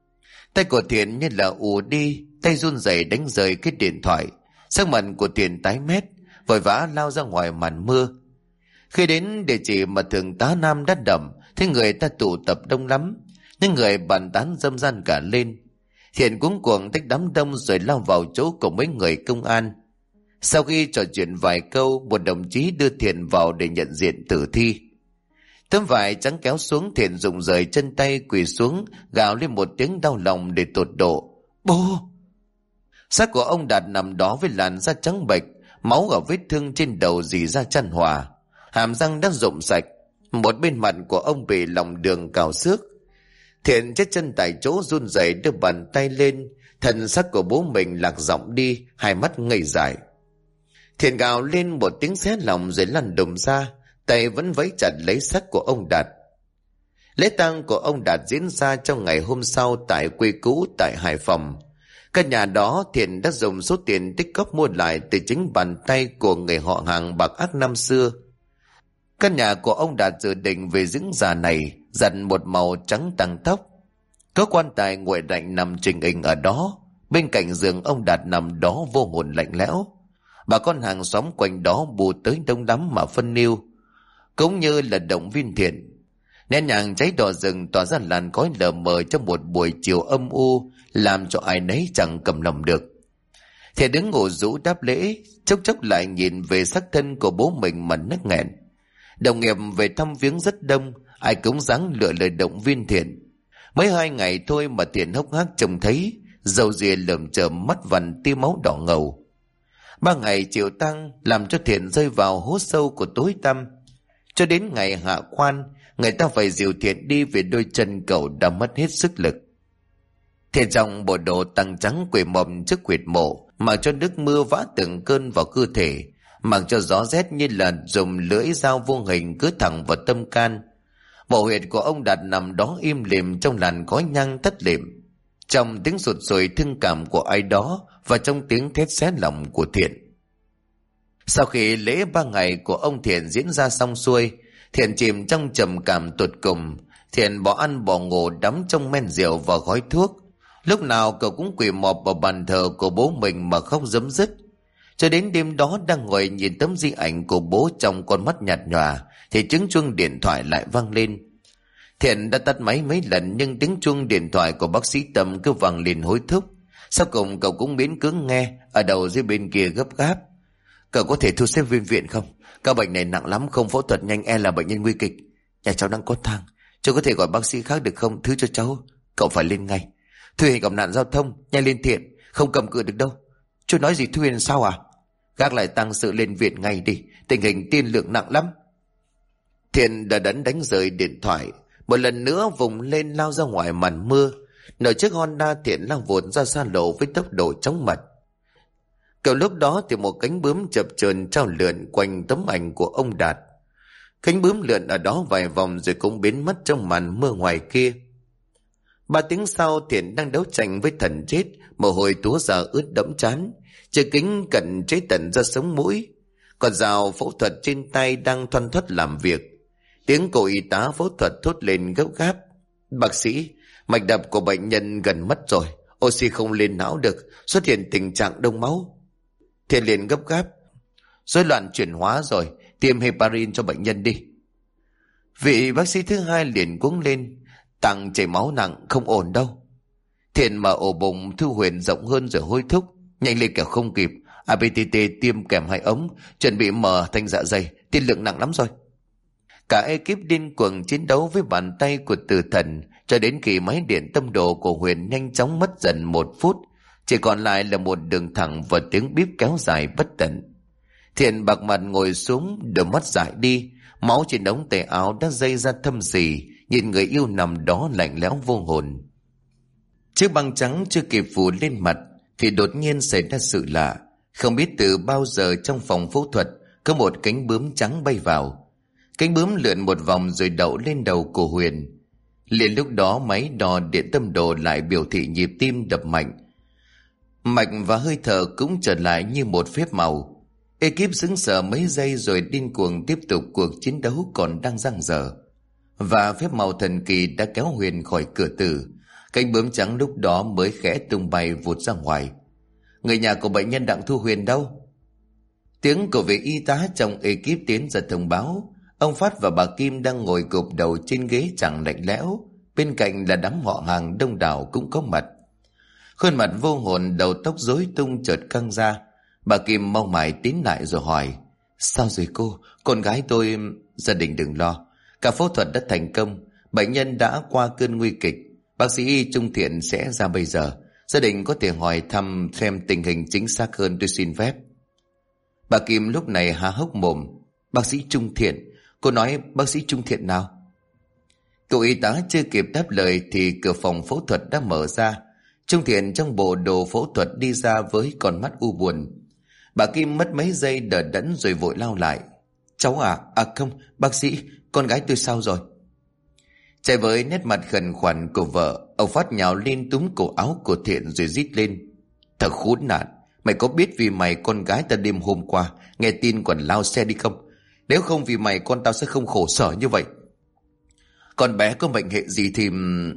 Tay của Thiện như là ù đi, tay run rẩy đánh rơi cái điện thoại. Sắc mặt của Thiện tái mét, vội vã lao ra ngoài màn mưa. Khi đến địa chỉ mà Thượng tá Nam đã đậm, thấy người ta tụ tập đông lắm, những người bàn tán râm ran cả lên. Thiện cuống cuồng tách đám đông rồi lao vào chỗ của mấy người công an. Sau khi trò chuyện vài câu, một đồng chí đưa Thiện vào để nhận diện tử thi. Tấm vải trắng kéo xuống, Thiện rụng rời chân tay quỳ xuống, gào lên một tiếng đau lòng để tột độ. Bố! Xác của ông Đạt nằm đó với làn da trắng bệch, Máu ở vết thương trên đầu rỉ ra chan hòa, hàm răng đã rụng sạch. Một bên mặt của ông bị lòng đường cào xước. Thiện chết chân tại chỗ, run rẩy đưa bàn tay lên. Thần sắc của bố mình lạc giọng đi, hai mắt ngây dại. Thiện gào lên một tiếng xé lòng rồi lăn đùng ra, tay vẫn vẫy chặt lấy xác của ông Đạt. Lễ tang của ông Đạt diễn ra trong ngày hôm sau tại quê cũ tại Hải Phòng. Căn nhà đó Thiện đã dùng số tiền tích cóp mua lại từ chính bàn tay của người họ hàng bạc ác năm xưa. Căn nhà của ông Đạt dự định về dưỡng già này dặn một màu trắng tăng tóc. Có quan tài nguội lạnh nằm trình hình ở đó. Bên cạnh giường ông Đạt nằm đó vô hồn lạnh lẽo. Bà con hàng xóm quanh đó bù tới đông đắm mà phân niu, cũng như là động viên Thiện. Nén nhang cháy đỏ rừng tỏa ra làn khói lờ mờ trong một buổi chiều âm u, làm cho ai nấy chẳng cầm lòng được. Thiện đứng ngủ rũ đáp lễ, chốc chốc lại nhìn về xác thân của bố mình mà nức nghẹn. Đồng nghiệp về thăm viếng rất đông, ai cũng dáng lựa lời động viên Thiện. Mới 2 ngày thôi mà Thiện hốc hác trông thấy, râu ria lởm chởm, mắt vằn tia máu đỏ ngầu. 3 ngày chịu tang làm cho Thiện rơi vào hố sâu của tối tăm. Cho đến ngày hạ quan, người ta phải dìu Thiện đi vì đôi chân cậu đã mất hết sức lực. Thiện trong bộ đồ tang trắng quỳ mọp trước huyệt mộ, mặc cho nước mưa vã từng cơn vào cơ thể, mặc cho gió rét như là dùng lưỡi dao vô hình cứ thẳng vào tâm can. Mộ huyệt của ông Đạt nằm đó im lìm trong làn khói nhang tắt lịm, trong tiếng sụt sùi thương cảm của ai đó và trong tiếng thét xé lòng của Thiện. Sau khi lễ 3 ngày của ông Thiện diễn ra xong xuôi, Thiện chìm trong trầm cảm tột cùng. Thiện bỏ ăn bỏ ngủ, đắm trong men rượu và gói thuốc. Lúc nào cậu cũng quỳ mọp vào bàn thờ của bố mình mà khóc rấm rứt. Cho đến đêm đó đang ngồi nhìn tấm di ảnh của bố trong con mắt nhạt nhòa, thì tiếng chuông điện thoại lại vang lên. Thiện đã tắt máy mấy lần nhưng tiếng chuông điện thoại của bác sĩ Tâm cứ vang lên hối thúc. Sau cùng cậu cũng miễn cưỡng nghe. Ở đầu dưới bên kia gấp gáp: "Cậu có thể thu xếp viện không? Các bệnh này nặng lắm, không phẫu thuật nhanh e là bệnh nhân nguy kịch. Nhà cháu đang có thang, cháu có thể gọi bác sĩ khác được không? Thứ cho cháu, cậu phải lên ngay. Thuy Huyền gặp nạn giao thông, nhanh lên Thiện, không cầm cự được đâu." "Chú nói gì Thuy Huyền sao à?" "Gác lại tăng sự lên viện ngay đi, tình hình tiên lượng nặng lắm." Thiện đã đánh rời điện thoại. Một lần nữa vùng lên lao ra ngoài màn mưa. Nửa chiếc Honda Thiện lao vụt ra xa lộ với tốc độ chóng mặt. Cậu lúc đó thì một cánh bướm chập chờn trao lượn quanh tấm ảnh của ông Đạt. Cánh bướm lượn ở đó vài vòng rồi cũng biến mất trong màn mưa ngoài kia. 3 tiếng sau, Thiện đang đấu tranh với thần chết, mồ hôi túa ra ướt đẫm trán, chiếc kính cận cháy tận ra sống mũi, còn dao phẫu thuật trên tay đang thoăn thoắt làm việc. Tiếng cô y tá phẫu thuật thốt lên gấp gáp: "Bác sĩ, mạch đập của bệnh nhân gần mất rồi, oxy không lên não được, xuất hiện tình trạng đông máu." Thiện liền gấp gáp: "Rối loạn chuyển hóa rồi, tiêm heparin cho bệnh nhân đi." Vị bác sĩ thứ hai liền cuống lên: "Tạng chảy máu nặng, không ổn đâu." Thiện mở ổ bụng Thư Huyền rộng hơn rồi hối thúc: "Nhanh lên kẻo không kịp, APTT tiêm kèm 2 ống, chuẩn bị mở thanh dạ dày, tiên lượng nặng lắm rồi." Cả ekip điên cuồng chiến đấu với bàn tay của tử thần, cho đến khi máy điện tâm đồ của Huyền nhanh chóng mất dần 1 phút, chỉ còn lại là một đường thẳng và tiếng bíp kéo dài bất tận. Thiện bạc mặt ngồi xuống, đôi mắt dại đi, máu trên ống tay áo đã dây ra thâm sỉ, nhìn người yêu nằm đó lạnh lẽo vô hồn. Chiếc băng trắng chưa kịp phủ lên mặt thì đột nhiên xảy ra sự lạ. Không biết từ bao giờ trong phòng phẫu thuật có một cánh bướm trắng bay vào. Cánh bướm lượn một vòng rồi đậu lên đầu của Huyền. Liền lúc đó máy đo điện tâm đồ lại biểu thị nhịp tim đập mạnh. Mạch và hơi thở cũng trở lại như một phép màu. Ekip sững sờ mấy giây rồi điên cuồng tiếp tục cuộc chiến đấu còn đang dang dở. Và phép màu thần kỳ đã kéo Huyền khỏi cửa tử. Cánh bướm trắng lúc đó mới khẽ tung bay vụt ra ngoài. "Người nhà của bệnh nhân Đặng Thu Huyền đâu?" Tiếng của vị y tá trong ekip tiến ra thông báo. Ông Phát và bà Kim đang ngồi gục đầu trên ghế chẳng lạnh lẽo. Bên cạnh là đám họ hàng đông đảo cũng có mặt. Khuôn mặt vô hồn, đầu tóc rối tung chợt căng ra. Bà Kim mau mải tiến lại rồi hỏi: "Sao rồi cô? Con gái tôi..." "Gia đình đừng lo, cả phẫu thuật đã thành công, bệnh nhân đã qua cơn nguy kịch. Bác sĩ Trung Thiện sẽ ra bây giờ. Gia đình có thể hỏi thăm xem tình hình chính xác hơn, tôi xin phép." Bà Kim lúc này há hốc mồm. Bác sĩ Trung Thiện? Cô nói bác sĩ Trung Thiện nào? Cậu y tá chưa kịp đáp lời thì cửa phòng phẫu thuật đã mở ra. Trung Thiện trong bộ đồ phẫu thuật đi ra với con mắt u buồn. Bà Kim mất mấy giây đờ đẫn rồi vội lao lại. Cháu à? À không, bác sĩ, con gái tôi sao rồi? Chạy với nét mặt khẩn khoản của vợ, ông Phát nhào lên túm cổ áo của Thiện rồi rít lên. Thằng khốn nạn, mày có biết vì mày con gái ta đêm hôm qua nghe tin còn lao xe đi không? Nếu không vì mày con tao sẽ không khổ sở như vậy. Con bé có mệnh hệ gì thì...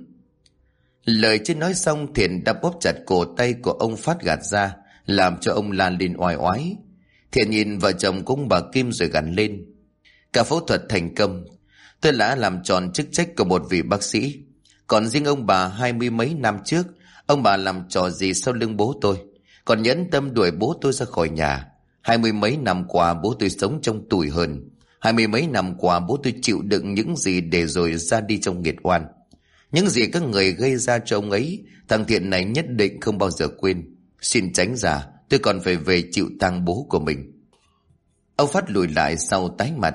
Lời chưa nói xong Thiện đã bóp chặt cổ tay của ông Phát gạt ra, làm cho ông lan lên oai oái. Thiện nhìn vợ chồng cũng bà Kim rồi gằn lên. Cả phẫu thuật thành công, tôi đã làm tròn chức trách của một vị bác sĩ. Còn riêng ông bà 20 mấy năm trước, ông bà làm trò gì sau lưng bố tôi, còn nhẫn tâm đuổi bố tôi ra khỏi nhà. 20 mấy năm qua bố tôi sống trong tủi hờn. 20 mấy năm qua bố tôi chịu đựng những gì để rồi ra đi trong nghiệt oan. Những gì các người gây ra cho ông ấy, thằng Thiện này nhất định không bao giờ quên. Xin tránh ra, tôi còn phải về chịu tang bố của mình. Ông Phát lùi lại sau tái mặt.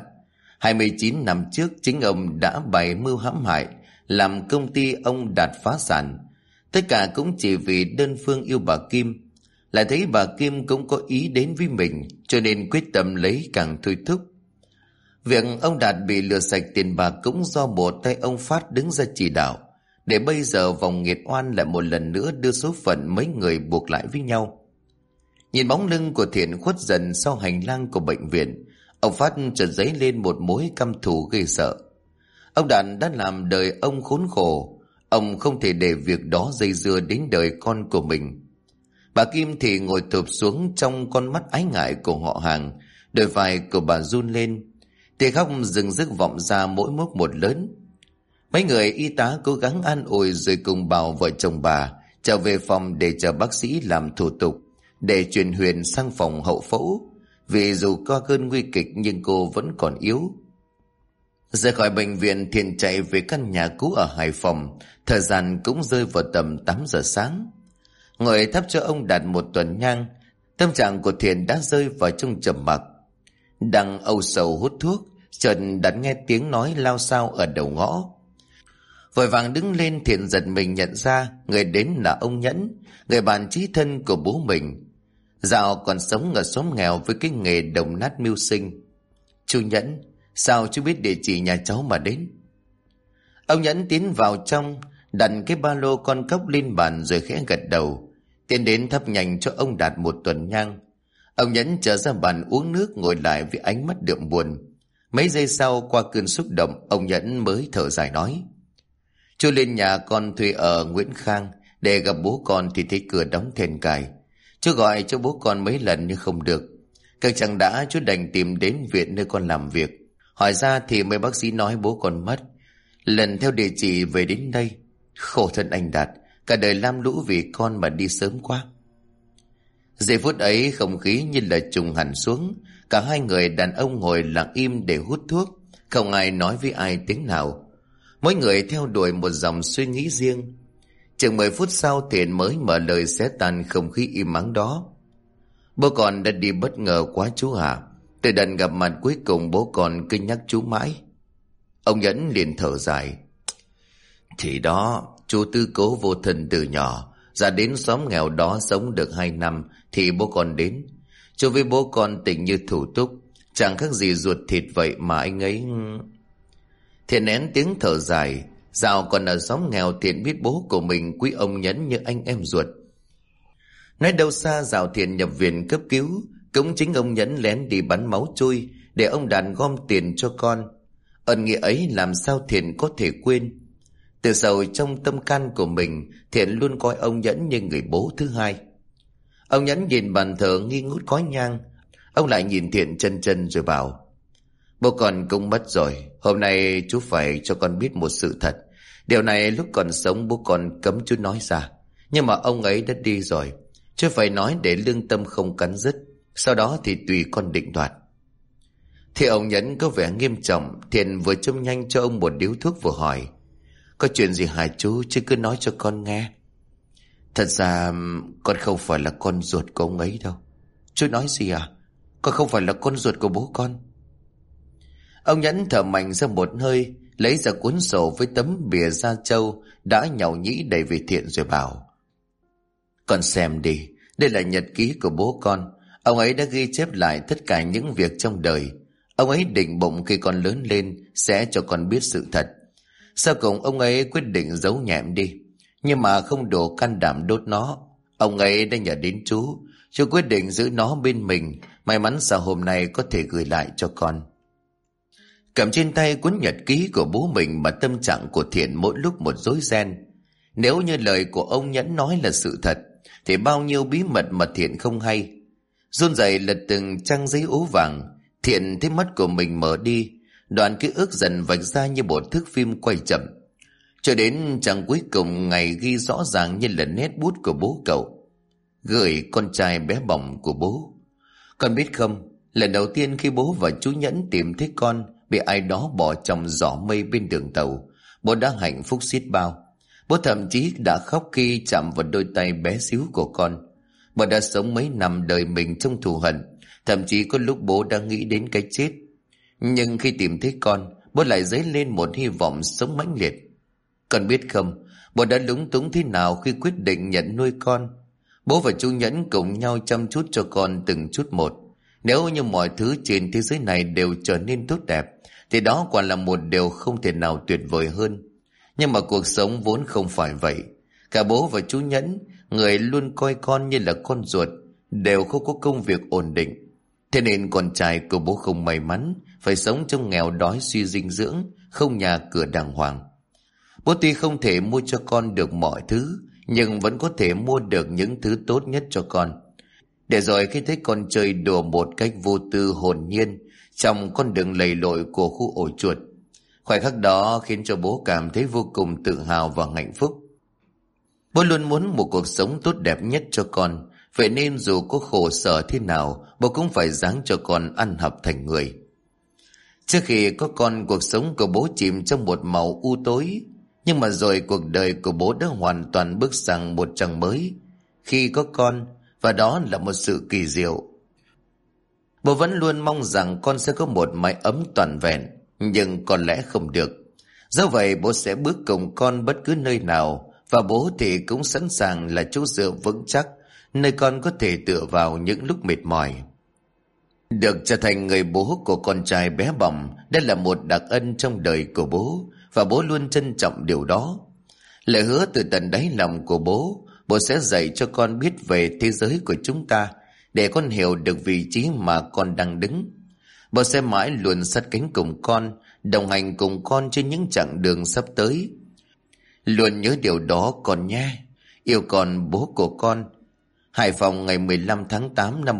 29 năm trước chính ông đã bày mưu hãm hại, làm công ty ông Đạt phá sản. Tất cả cũng chỉ vì đơn phương yêu bà Kim. Lại thấy bà Kim cũng có ý đến với mình, cho nên quyết tâm lấy càng thôi thúc. Việc ông Đạt bị lừa sạch tiền bạc cũng do một tay ông Phát đứng ra chỉ đạo, để bây giờ vòng nghiệt oan lại một lần nữa đưa số phận mấy người buộc lại với nhau. Nhìn bóng lưng của Thiện khuất dần sau hành lang của bệnh viện, ông Phát chợt dấy lên một mối căm thù ghê sợ. Ông Đạt đã làm đời ông khốn khổ, ông không thể để việc đó dây dưa đến đời con của mình. Bà Kim thì ngồi thụp xuống trong con mắt ái ngại của họ hàng, đôi vai của bà run lên, tiếng khóc rừng rức vọng ra mỗi lúc một lớn. Mấy người y tá cố gắng an ủi rồi cùng bảo vợ chồng bà trở về phòng để chờ bác sĩ làm thủ tục để chuyển Huyền sang phòng hậu phẫu, vì dù có cơn nguy kịch nhưng cô vẫn còn yếu. Rời khỏi bệnh viện, Thiện chạy về căn nhà cũ ở Hải Phòng. Thời gian cũng rơi vào tầm 8 giờ sáng. Ngồi thắp cho ông Đạt một tuần nhang, tâm trạng của Thiện đã rơi vào trong trầm mặc. Đang âu sầu hút thuốc, chợt Đạt nghe tiếng nói lao xao ở đầu ngõ. Vội vàng đứng lên, Thiện giật mình nhận ra người đến là ông Nhẫn, người bạn chí thân của bố mình. Dạo còn sống ở xóm nghèo với cái nghề đồng nát mưu sinh. Chú Nhẫn, sao chú biết địa chỉ nhà cháu mà đến? Ông Nhẫn tiến vào trong, đặt cái ba lô con cốc lên bàn rồi khẽ gật đầu, tiến đến thắp nhành cho ông Đạt một tuần nhang. Ông Nhẫn trở ra bàn uống nước, ngồi lại với ánh mắt đượm buồn. Mấy giây sau, qua cơn xúc động, ông Nhẫn mới thở dài nói: Chú lên nhà con thuê ở Nguyễn Khang để gặp bố con thì thấy cửa đóng then cài. Chú gọi cho bố con mấy lần nhưng không được. Càng chẳng đã, chú đành tìm đến viện nơi con làm việc. Hỏi ra thì mấy bác sĩ nói bố con mất. Lần theo địa chỉ về đến đây. Khổ thân anh Đạt, cả đời lam lũ vì con mà đi sớm quá. Giây phút ấy không khí như là trùng hẳn xuống. Cả hai người đàn ông ngồi lặng im để hút thuốc, không ai nói với ai tiếng nào. Mỗi người theo đuổi một dòng suy nghĩ riêng. Chừng 10 phút sau, Thiện mới mở lời xé tan không khí im ắng đó. Bố con đã đi bất ngờ quá chú ạ. Từ lần gặp mặt cuối cùng bố con cứ nhắc chú mãi. Ông Nhẫn liền thở dài. Thì đó, chú tư cố vô thân từ nhỏ, ra đến xóm nghèo đó sống được 2 năm thì bố con đến. Chú với bố con tình như thủ túc, chẳng khác gì ruột thịt vậy mà anh ấy... Thiện nén tiếng thở dài. Dạo còn ở xóm nghèo, Thiện biết bố của mình quý ông Nhẫn như anh em ruột. Nói đâu xa, Dạo Thiện nhập viện cấp cứu, cũng chính ông Nhẫn lén đi bắn máu chui để ông Đạt gom tiền cho con. Ân nghĩa ấy làm sao Thiện có thể quên. Từ sâu trong tâm can của mình, Thiện luôn coi ông Nhẫn như người bố thứ hai. Ông Nhẫn nhìn bàn thờ nghi ngút khói nhang. Ông lại nhìn Thiện chân chân rồi bảo: Bố con cũng mất rồi. Hôm nay chú phải cho con biết một sự thật. Điều này lúc còn sống bố con cấm chú nói ra, nhưng mà ông ấy đã đi rồi, chú phải nói để lương tâm không cắn rứt. Sau đó thì tùy con định đoạt. Thì ông Nhẫn có vẻ nghiêm trọng. Thiện vừa châm nhanh cho ông một điếu thuốc vừa hỏi: Có chuyện gì hả chú, chứ cứ nói cho con nghe. Thật ra con không phải là con ruột của ông ấy đâu. Chú nói gì à? Con không phải là con ruột của bố con. Ông Nhẫn thở mạnh ra một hơi, lấy ra cuốn sổ với tấm bìa da trâu đã nhàu nhĩ đầy về Thiện rồi bảo: Con xem đi, đây là nhật ký của bố con. Ông ấy đã ghi chép lại tất cả những việc trong đời. Ông ấy định bụng khi con lớn lên sẽ cho con biết sự thật. Sau cùng ông ấy quyết định giấu nhẹm đi, nhưng mà không đủ can đảm đốt nó. Ông ấy đã nhờ đến chú quyết định giữ nó bên mình. May mắn sao hôm nay có thể gửi lại cho con. Cầm trên tay cuốn nhật ký của bố mình mà tâm trạng của Thiện mỗi lúc một rối ren. Nếu như lời của ông Nhẫn nói là sự thật thì bao nhiêu bí mật mà Thiện không hay. Run rẩy lật từng trang giấy ố vàng, Thiện thấy mắt của mình mở đi. Đoạn ký ức dần vạch ra như bộ thước phim quay chậm, cho đến trang cuối cùng ngày ghi rõ ràng như là nét bút của bố cậu: Gửi con trai bé bỏng của bố. Con biết không, lần đầu tiên khi bố và chú Nhẫn tìm thấy con bị ai đó bỏ trong giỏ mây bên đường tàu, bố đã hạnh phúc xiết bao. Bố thậm chí đã khóc khi chạm vào đôi tay bé xíu của con. Bố đã sống mấy năm đời mình trong thù hận, thậm chí có lúc bố đã nghĩ đến cái chết. Nhưng khi tìm thấy con, bố lại dấy lên một hy vọng sống mãnh liệt. Con biết không, bố đã lúng túng thế nào khi quyết định nhận nuôi con. Bố và chú Nhẫn cùng nhau chăm chút cho con từng chút một. Nếu như mọi thứ trên thế giới này đều trở nên tốt đẹp thì đó quả là một điều không thể nào tuyệt vời hơn. Nhưng mà cuộc sống vốn không phải vậy. Cả bố và chú Nhẫn, người luôn coi con như là con ruột, đều không có công việc ổn định. Thế nên con trai của bố không may mắn, phải sống trong nghèo đói suy dinh dưỡng, không nhà cửa đàng hoàng. Bố tuy không thể mua cho con được mọi thứ, nhưng vẫn có thể mua được những thứ tốt nhất cho con. Để rồi khi thấy con chơi đùa một cách vô tư hồn nhiên trong con đường lầy lội của khu ổ chuột, khoảnh khắc đó khiến cho bố cảm thấy vô cùng tự hào và hạnh phúc. Bố luôn muốn một cuộc sống tốt đẹp nhất cho con, vậy nên dù có khổ sở thế nào, bố cũng phải ráng cho con ăn học thành người. Trước khi có con, cuộc sống của bố chìm trong một màu u tối, nhưng mà rồi cuộc đời của bố đã hoàn toàn bước sang một trang mới khi có con, và đó là một sự kỳ diệu. Bố vẫn luôn mong rằng con sẽ có một mái ấm toàn vẹn, nhưng có lẽ không được. Do vậy bố sẽ bước cùng con bất cứ nơi nào, và bố thì cũng sẵn sàng là chỗ dựa vững chắc, nơi con có thể tựa vào những lúc mệt mỏi. Được trở thành người bố của con trai bé bỏng, đây là một đặc ân trong đời của bố, và bố luôn trân trọng điều đó. Lời hứa từ tận đáy lòng của bố, bố sẽ dạy cho con biết về thế giới của chúng ta, để con hiểu được vị trí mà con đang đứng. Bố sẽ mãi luôn sát cánh cùng con, đồng hành cùng con trên những chặng đường sắp tới. Luôn nhớ điều đó con nhé. Yêu con, bố của con. Hải Phòng, ngày 15 tháng 8 năm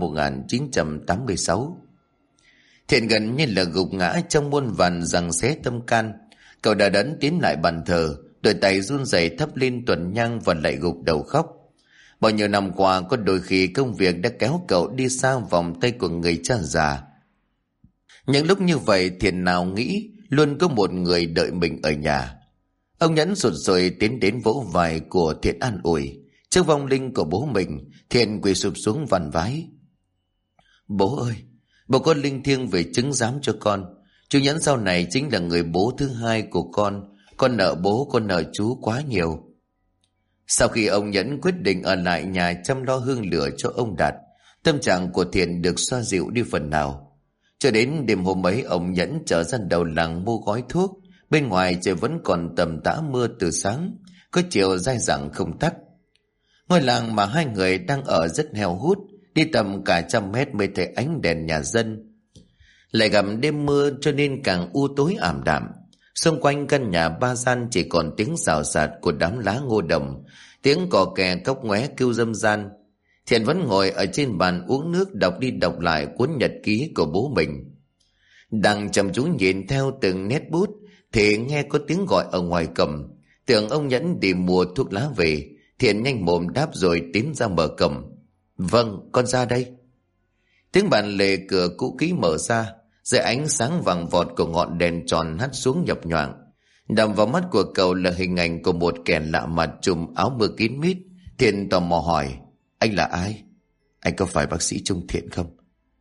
1986. Thiện gần như là gục ngã trong muôn vàn giằng xé tâm can. Cậu đã đấn tiến lại bàn thờ, đôi tay run rẩy thắp lên tuần nhang và lại gục đầu khóc. Bao nhiêu năm qua, có đôi khi công việc đã kéo cậu đi xa vòng tay của người cha già. Những lúc như vậy, Thiện nào nghĩ luôn có một người đợi mình ở nhà. Ông Nhẫn sụt sùi tiến đến vỗ vai của Thiện an ủi. Trước vong linh của bố mình, Thiện quỳ sụp xuống vằn vái: Bố ơi, bố có linh thiêng về chứng giám cho con. Chú Nhẫn sau này chính là người bố thứ hai của con. Con nợ bố, con nợ chú quá nhiều. Sau khi ông Nhẫn quyết định ở lại nhà chăm lo hương lửa cho ông Đạt, tâm trạng của Thiện được xoa dịu đi phần nào. Cho đến đêm hôm ấy, ông Nhẫn trở ra đầu làng mua gói thuốc. Bên ngoài trời vẫn còn tầm tã mưa từ sáng, có chiều dai dẳng không tắt. Ngôi làng mà hai người đang ở rất heo hút, đi tầm cả 100 mét mới thấy ánh đèn nhà dân. Lại gặp đêm mưa cho nên càng u tối ảm đạm. Xung quanh căn nhà ba gian chỉ còn tiếng xào xạc của đám lá ngô đồng, tiếng cò kè cóc ngoé kêu râm ran. Thiện vẫn ngồi ở trên bàn uống nước, đọc đi đọc lại cuốn nhật ký của bố mình. Đang chăm chú nhìn theo từng nét bút thì nghe có tiếng gọi ở ngoài cổng. Tưởng ông Nhẫn đi mua thuốc lá về. Thiện nhanh mồm đáp rồi tiến ra mở cổng. Vâng, con ra đây. Tiếng bàn lề cửa cũ kỹ mở ra, dưới ánh sáng vàng vọt của ngọn đèn tròn hắt xuống nhập nhoạng. Đập vào mắt của cậu là hình ảnh của một kẻ lạ mặt trùm áo mưa kín mít. Thiện tò mò hỏi: Anh là ai? Anh có phải bác sĩ Trung Thiện không?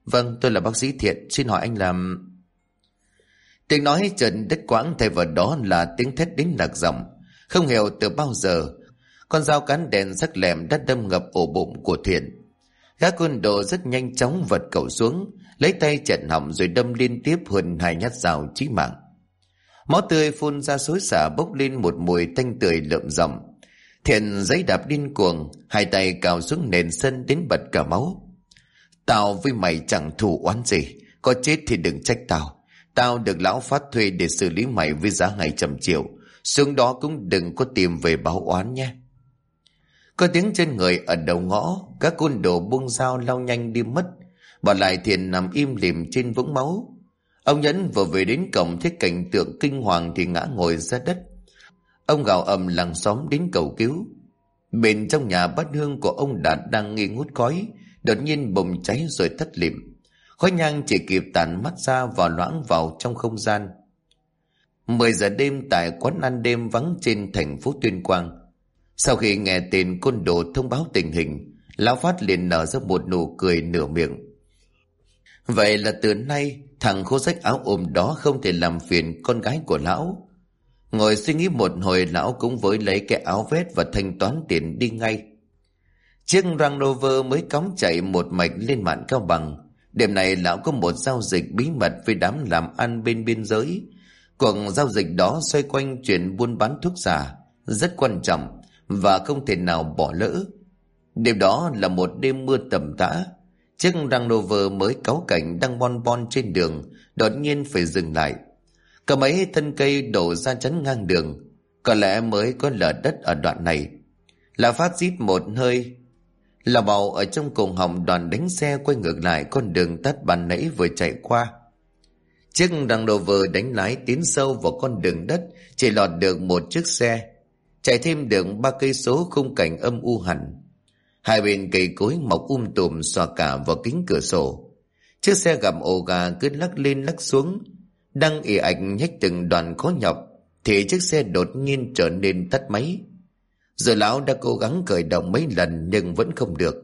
Vâng, tôi là bác sĩ Thiện, xin hỏi anh làm... Tiếng nói chợt đứt quãng, thay vào đó là tiếng thét đến lạc giọng. Không hiểu từ bao giờ con dao cán đèn sắc lẹm đã đâm ngập ổ bụng của Thiện. Gã côn đồ rất nhanh chóng vật cậu xuống, lấy tay chặn họng rồi đâm liên tiếp hơn 2 nhát dao chí mạng. Máu tươi phun ra xối xả, bốc lên một mùi tanh tưởi lợm giọng. Thiện giãy đạp điên cuồng, 2 tay cào xuống nền sân đến bật cả máu. Tao với mày chẳng thù oán gì, có chết thì đừng trách tao. Tao được lão Phát thuê để xử lý mày với giá 200 triệu. Xuống đó cũng đừng có tìm về báo oán nhé. Có tiếng chân người ở đầu ngõ, các côn đồ buông dao lao nhanh đi mất, bỏ lại Thiện nằm im lìm trên vũng máu. Ông Nhẫn vừa về đến cổng thấy cảnh tượng kinh hoàng thì ngã ngồi ra đất. Ông gào ầm làng xóm đến cầu cứu. Bên trong nhà bát hương của ông Đạt đang nghi ngút khói, đột nhiên bùng cháy rồi tắt lịm. Khói nhang chỉ kịp tàn mắt ra và loãng vào trong không gian. 10 giờ đêm tại quán ăn đêm vắng trên thành phố Tuyên Quang. Sau khi nghe tên côn đồ thông báo tình hình, lão Phát liền nở ra một nụ cười nửa miệng. Vậy là từ nay thằng khố rách áo ôm đó không thể làm phiền con gái của lão. Ngồi suy nghĩ một hồi, lão cũng với lấy cái áo vest và thanh toán tiền đi ngay. Chiếc Range Rover mới cóng chạy một mạch lên mạn Cao Bằng. Đêm này lão có một giao dịch bí mật với đám làm ăn bên biên giới. Cuộc giao dịch đó xoay quanh chuyện buôn bán thuốc giả, rất quan trọng và không thể nào bỏ lỡ. Đêm đó là một đêm mưa tầm tã. Chiếc Range Rover mới cáu cảnh đang bon bon trên đường đột nhiên phải dừng lại. Cả mấy thân cây đổ ra chắn ngang đường, có lẽ mới có lở đất ở đoạn này. Là Phát rít một hơi, là bầu ở trong cùng họng, đoàn đánh xe quay ngược lại con đường tắt ban nãy vừa chạy qua. Chiếc Range Rover đánh lái tiến sâu vào con đường đất, chỉ lọt được một chiếc xe. Chạy thêm được 3 cây số, khung cảnh âm u hẳn. Hai bên cây cối mọc tùm xòa cả vào kính cửa sổ. Chiếc xe gặp ổ gà cứ lắc lên lắc xuống, đang ì ạch nhách từng đoạn khó nhọc thì chiếc xe đột nhiên trở nên tắt máy. Rồi lão đã cố gắng khởi động mấy lần nhưng vẫn không được.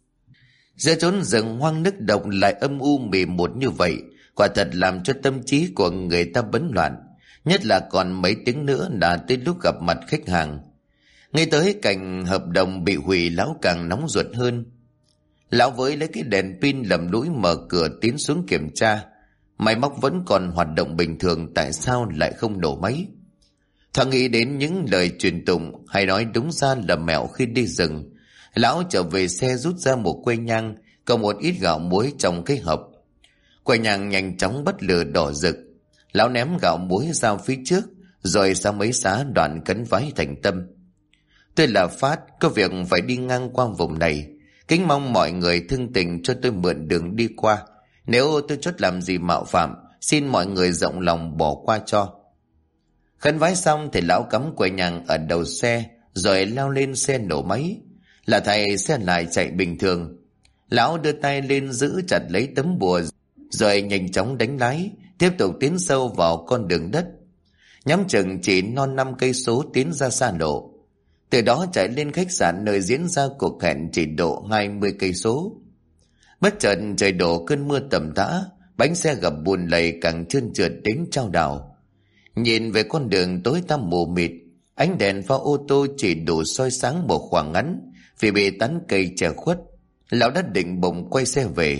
Giữa chốn rừng hoang nước độc lại âm u mì một như vậy, quả thật làm cho tâm trí của người ta bấn loạn. Nhất là còn mấy tiếng nữa là tới lúc gặp mặt khách hàng. Ngay tới cảnh hợp đồng bị hủy, lão càng nóng ruột hơn. Lão với lấy cái đèn pin lầm lũi mở cửa tiến xuống kiểm tra. Máy móc vẫn còn hoạt động bình thường, tại sao lại không nổ máy? Thoáng nghĩ đến những lời truyền tụng, hay nói đúng ra là mẹo khi đi rừng, lão trở về xe rút ra một que nhang, cộng một ít gạo muối trong cái hộp. Que nhang nhanh chóng bắt lửa đỏ rực. Lão ném gạo muối ra phía trước, rồi sang mấy xá đoạn cấn vái thành tâm. Tôi là Phát, có việc phải đi ngang qua vùng này, kính mong mọi người thương tình cho tôi mượn đường đi qua. Nếu tôi chót làm gì mạo phạm, xin mọi người rộng lòng bỏ qua cho. Khấn vái xong thì lão cắm que nhang ở đầu xe, rồi leo lên xe nổ máy. Là thầy xe lại chạy bình thường. Lão đưa tay lên giữ chặt lấy tấm bùa, rồi nhanh chóng đánh lái, tiếp tục tiến sâu vào con đường đất. Nhắm chừng chỉ non 5 cây số tiến ra xa lộ. Từ đó chạy lên khách sạn nơi diễn ra cuộc hẹn chỉ độ 20 cây số. Bất chợt trời đổ cơn mưa tầm tã, bánh xe gặp bùn lầy càng trơn trượt đến chao đảo. Nhìn về con đường tối tăm mù mịt, ánh đèn pha ô tô chỉ đủ soi sáng một khoảng ngắn vì bị tán cây che khuất. Lão đã định bụng quay xe về.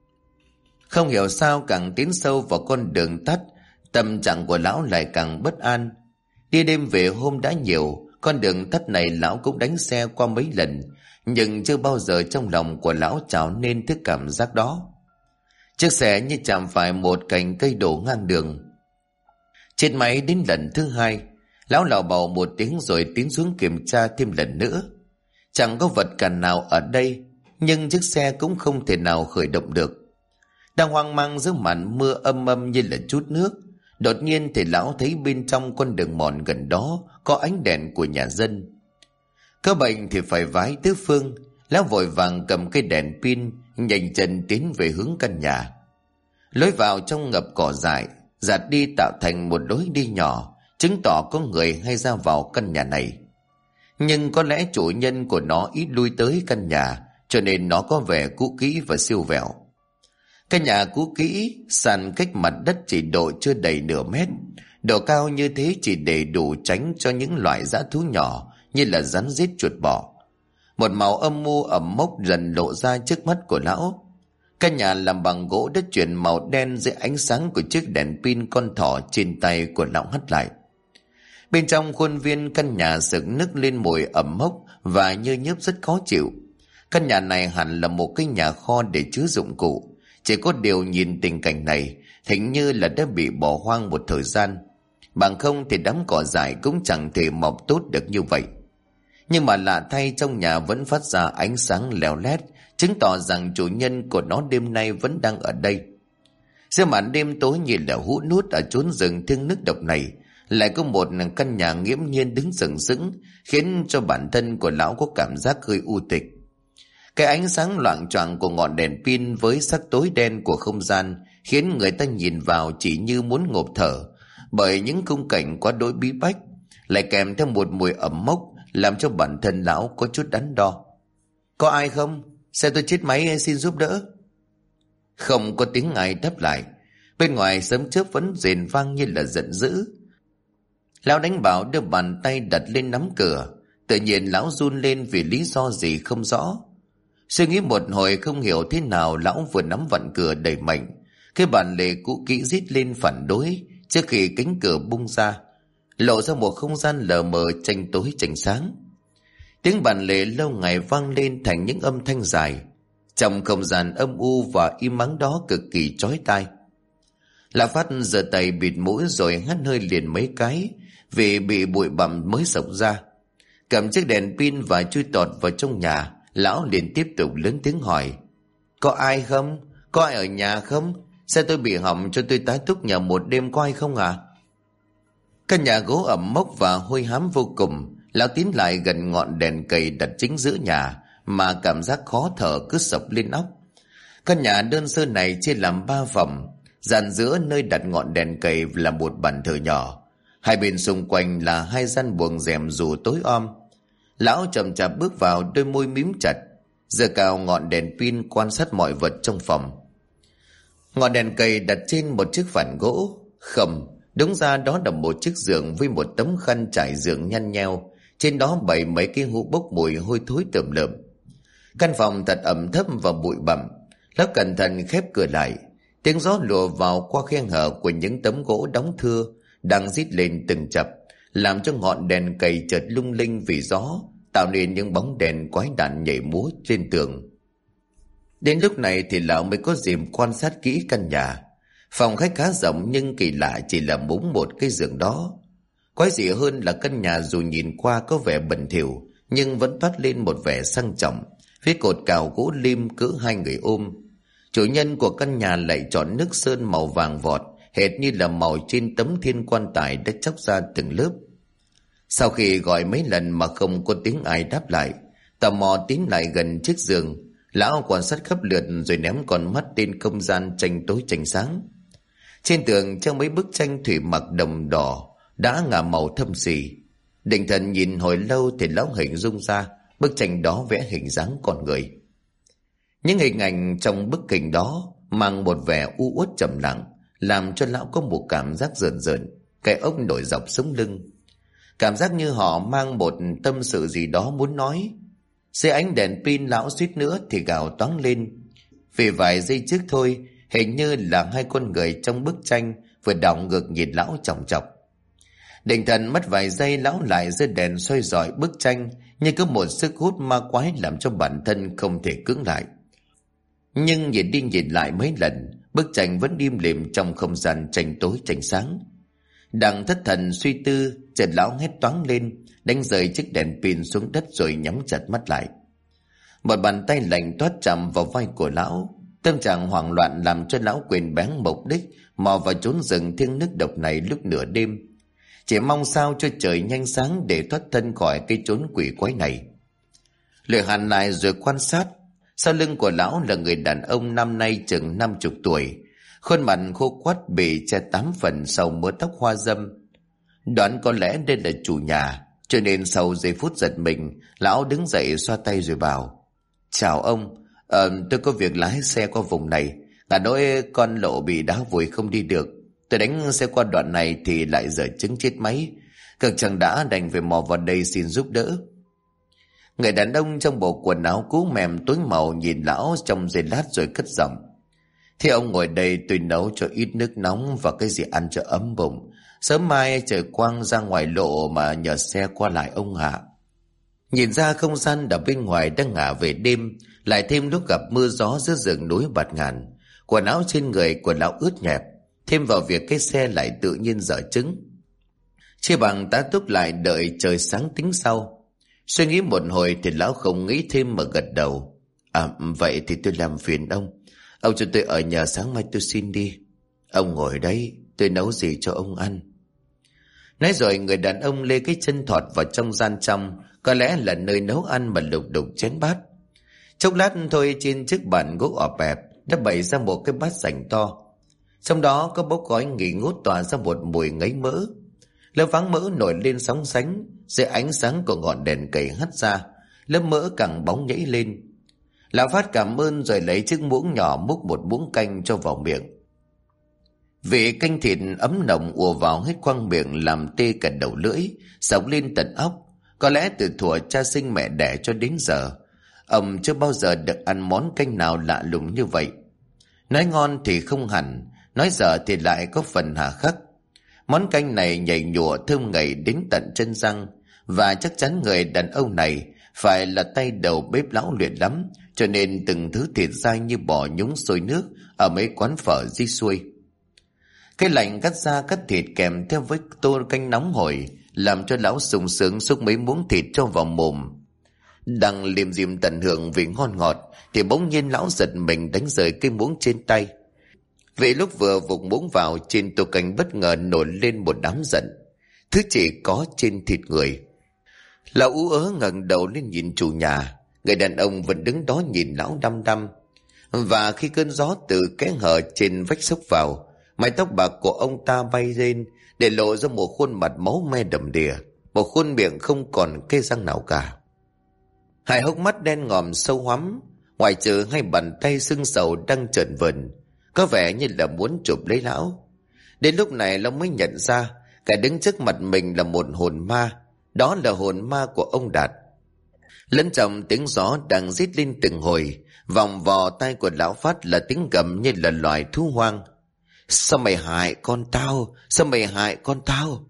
Không hiểu sao càng tiến sâu vào con đường tắt, tâm trạng của lão lại càng bất an. Đi đêm về hôm đã nhiều, con đường tắt này lão cũng đánh xe qua mấy lần, nhưng chưa bao giờ trong lòng của lão trào nên thứ cảm giác đó. Chiếc xe như chạm phải một cành cây đổ ngang đường. Chết máy đến lần thứ 2, lão lào bầu một tiếng rồi tiến xuống kiểm tra thêm lần nữa. Chẳng có vật cản nào ở đây, nhưng chiếc xe cũng không thể nào khởi động được. Đang hoang mang giữa màn mưa âm âm như là chút nước, đột nhiên thì lão thấy bên trong con đường mòn gần đó có ánh đèn của nhà dân. Có bệnh thì phải vái tứ phương, lão vội vàng cầm cây đèn pin, nhanh chân tiến về hướng căn nhà. Lối vào trong ngập cỏ dại, dạt đi tạo thành một lối đi nhỏ, chứng tỏ có người hay ra vào căn nhà này. Nhưng có lẽ chủ nhân của nó ít lui tới căn nhà, cho nên nó có vẻ cũ kỹ và siêu vẹo. Căn nhà cũ kỹ, sàn cách mặt đất chỉ độ chưa đầy nửa mét. Độ cao như thế chỉ để đủ tránh cho những loại dã thú nhỏ như là rắn rết chuột bò. Một màu âm mưu ẩm mốc dần lộ ra trước mắt của lão. Căn nhà làm bằng gỗ đã chuyển màu đen dưới ánh sáng của chiếc đèn pin con thỏ trên tay của lão hắt lại. Bên trong khuôn viên căn nhà sực nức lên mùi ẩm mốc và nhơ nhớp rất khó chịu. Căn nhà này hẳn là một cái nhà kho để chứa dụng cụ. Chỉ có điều nhìn tình cảnh này, hình như là đã bị bỏ hoang một thời gian. Bằng không thì đám cỏ dại cũng chẳng thể mọc tốt được như vậy. Nhưng mà lạ thay, trong nhà vẫn phát ra ánh sáng leo lét, chứng tỏ rằng chủ nhân của nó đêm nay vẫn đang ở đây. Giữa màn đêm tối như là hũ nút ở chốn rừng thiêng nước độc này, lại có một căn nhà nghiễm nhiên đứng sừng sững, khiến cho bản thân của lão có cảm giác hơi u tịch. Cái ánh sáng loạng choạng của ngọn đèn pin với sắc tối đen của không gian khiến người ta nhìn vào chỉ như muốn ngộp thở, bởi những khung cảnh quá đối bí bách, lại kèm theo một mùi ẩm mốc làm cho bản thân lão có chút đắn đo. Có ai không? Xe tôi chết máy, xin giúp đỡ. Không có tiếng ai đáp lại. Bên ngoài sấm chớp vẫn rền vang như là giận dữ. Lão đánh bảo đưa bàn tay đặt lên nắm cửa. Tự nhiên lão run lên vì lý do gì không rõ. Suy nghĩ một hồi không hiểu thế nào, lão vừa nắm vặn cửa đẩy mạnh. Cái bàn lề cũ kỹ rít lên phản đối trước khi cánh cửa bung ra, lộ ra một không gian lờ mờ tranh tối tranh sáng. Tiếng bàn lề lâu ngày vang lên thành những âm thanh dài. Trong không gian âm u và im ắng đó cực kỳ chói tai. Lạ Phát giơ tay bịt mũi rồi hắt hơi liền mấy cái vì bị bụi bặm mới xộc ra. Cầm chiếc đèn pin và chui tọt vào trong nhà. Lão liền tiếp tục lớn tiếng hỏi: Có ai không? Có ai ở nhà không? Xe tôi bị hỏng, cho tôi tá túc nhờ một đêm, có ai không à? Căn nhà gỗ ẩm mốc và hôi hám vô cùng. Lão tiến lại gần ngọn đèn cầy đặt chính giữa nhà mà cảm giác khó thở cứ sộc lên óc. Căn nhà đơn sơ này chia làm 3 phòng. Dàn giữa nơi đặt ngọn đèn cầy là một bàn thờ nhỏ. Hai bên xung quanh là 2 gian buồng rèm dù tối om. Lão chậm chạp bước vào, đôi môi mím chặt, giơ cao ngọn đèn pin quan sát mọi vật trong phòng. Ngọn đèn cầy đặt trên một chiếc phản gỗ. Không, đúng ra đó là một chiếc giường với một tấm khăn trải giường nhăn nheo. Trên đó bày mấy cái hũ bốc mùi hôi thối tởm lợm. Căn phòng thật ẩm thấp và bụi bặm. Lão cẩn thận khép cửa lại. Tiếng gió lùa vào qua khe hở của những tấm gỗ đóng thưa đang rít lên từng chập, làm cho ngọn đèn cầy chợt lung linh vì gió, tạo nên những bóng đèn quái đản nhảy múa trên tường. Đến lúc này thì lão mới có dịp quan sát kỹ căn nhà. Phòng khách khá rộng nhưng kỳ lạ chỉ là đúng một cái giường đó. Quái dị hơn là căn nhà dù nhìn qua có vẻ bẩn thỉu nhưng vẫn toát lên một vẻ sang trọng, với cột cào gỗ lim cỡ 2 người ôm. Chủ nhân của căn nhà lại chọn nước sơn màu vàng vọt, hệt như là màu trên tấm thiên quan tài đã chóc ra từng lớp. Sau khi gọi mấy lần mà không có tiếng ai đáp lại, tò mò tiến lại gần chiếc giường, lão quan sát khắp lượt rồi ném con mắt lên không gian tranh tối tranh sáng. Trên tường treo mấy bức tranh thủy mặc đồng đỏ đã ngả màu thâm xì. Định thần nhìn hồi lâu thì lão hình dung ra bức tranh đó vẽ hình dáng con người. Những hình ảnh trong bức hình đó mang một vẻ u uất trầm lặng, làm cho lão có một cảm giác rợn rợn, cái ốc nổi dọc sống lưng. Cảm giác như họ mang một tâm sự gì đó muốn nói. Dưới ánh đèn pin, lão suýt nữa thì gào toáng lên. Vì vài giây trước thôi, hình như là 2 con người trong bức tranh vừa đảo ngược nhìn lão chòng chọc. Định thần mất vài giây, lão lại giơ đèn soi rọi bức tranh, như có một sức hút ma quái làm cho bản thân không thể cưỡng lại. Nhưng nhìn đi nhìn lại mấy lần, bức tranh vẫn im lìm trong không gian tranh tối tranh sáng. Đang thất thần suy tư, chợt lão hét toáng lên, đánh rơi chiếc đèn pin xuống đất rồi nhắm chặt mắt lại. Một bàn tay lạnh toát chạm vào vai của lão. Tâm trạng hoảng loạn làm cho lão quên bén mục đích mò vào chốn rừng thiêng nước độc này lúc nửa đêm, chỉ mong sao cho trời nhanh sáng để thoát thân khỏi cái chốn quỷ quái này. Lười hàn lại rồi quan sát. Sau lưng của lão là người đàn ông năm nay chừng 50 tuổi, khuôn mặt khô quắt bị che 8 phần sau mớ tóc hoa râm. Đoán có lẽ đây là chủ nhà, cho nên sau giây phút giật mình, lão đứng dậy xoa tay rồi bảo: Chào ông, tôi có việc lái xe qua vùng này, Ta nói con Lộ bị đá vùi không đi được. Tôi đánh xe qua đoạn này thì lại dở chứng chết máy. Cực chẳng đã đành phải mò vào đây xin giúp đỡ. Người đàn ông trong bộ quần áo cũ mềm tối màu nhìn lão trong giây lát rồi cất giọng. Thế ông ngồi đây, tôi nấu cho ít nước nóng và cái gì ăn cho ấm bụng. Sớm mai trời quang ra ngoài Lộ mà nhờ xe qua lại ông hạ. Nhìn ra không gian ở bên ngoài đang ngả về đêm, lại thêm lúc gặp mưa gió giữa rừng núi bạt ngàn. Quần áo trên người của lão ướt nhẹp, thêm vào việc cái xe lại tự nhiên dở chứng. Chia bằng tá túc lại đợi trời sáng tính sau. Suy nghĩ một hồi thì lão không nghĩ thêm mà gật đầu. Vậy thì tôi làm phiền ông. Ông cho tôi ở nhà, sáng mai tôi xin đi. Ông ngồi đấy, tôi nấu gì cho ông ăn. Nói rồi người đàn ông lê cái chân thọt vào trong gian trong, có lẽ là nơi nấu ăn mà lục đục chén bát. Chốc lát thôi, trên chiếc bàn gỗ ọp ẹp đã bày ra một cái bát sành to. Trong đó có bốc khói nghi ngút tỏa ra một mùi ngấy mỡ. Lớp váng mỡ nổi lên sóng sánh dưới ánh sáng của ngọn đèn cầy hắt ra, lớp mỡ càng bóng nhảy lên. Lão Phát cảm ơn rồi lấy chiếc muỗng nhỏ múc một muỗng canh cho vào miệng. Vị canh thịt ấm nồng ùa vào hết khoang miệng làm tê cả đầu lưỡi, xộc lên tận óc. Có lẽ từ thuở cha sinh mẹ đẻ cho đến giờ, ông chưa bao giờ được ăn món canh nào lạ lùng như vậy. Nói ngon thì không hẳn, nói dở thì lại có phần hà khắc. Món canh này nhảy nhụa thơm ngậy đến tận chân răng, và chắc chắn người đàn ông này phải là tay đầu bếp lão luyện lắm, cho nên từng thứ thịt dai như bò nhúng sôi nước ở mấy quán phở dưới xuôi. Cái lạnh cắt da cắt thịt kèm theo với tô canh nóng hổi làm cho lão sung sướng xúc mấy muỗng thịt cho vào mồm. Đang liêm diêm tận hưởng vị ngon ngọt thì bỗng nhiên lão giật mình đánh rơi cái muỗng trên tay. Vì lúc vừa vụng muỗng vào, trên tô canh bất ngờ nổi lên một đám giận, thứ chỉ có trên thịt người. Lão ú ớ ngẩng đầu lên nhìn chủ nhà. Người đàn ông vẫn đứng đó nhìn lão đăm đăm. Và khi cơn gió từ kẽ hở trên vách xốc vào, mái tóc bạc của ông ta bay lên để lộ ra một khuôn mặt máu me đầm đìa, một khuôn miệng không còn cây răng nào cả. Hai hốc mắt đen ngòm sâu hoắm, ngoài trừ hai bàn tay sưng sầu đang trợn vờn, có vẻ như là muốn chụp lấy lão. Đến lúc này lão mới nhận ra kẻ đứng trước mặt mình là một hồn ma. Đó là hồn ma của ông Đạt. Lẫn trong tiếng gió đang rít lên từng hồi, vòng vò tai của lão Phát là tiếng gầm như là loài thú hoang. Sao mày hại con tao? Sao mày hại con tao?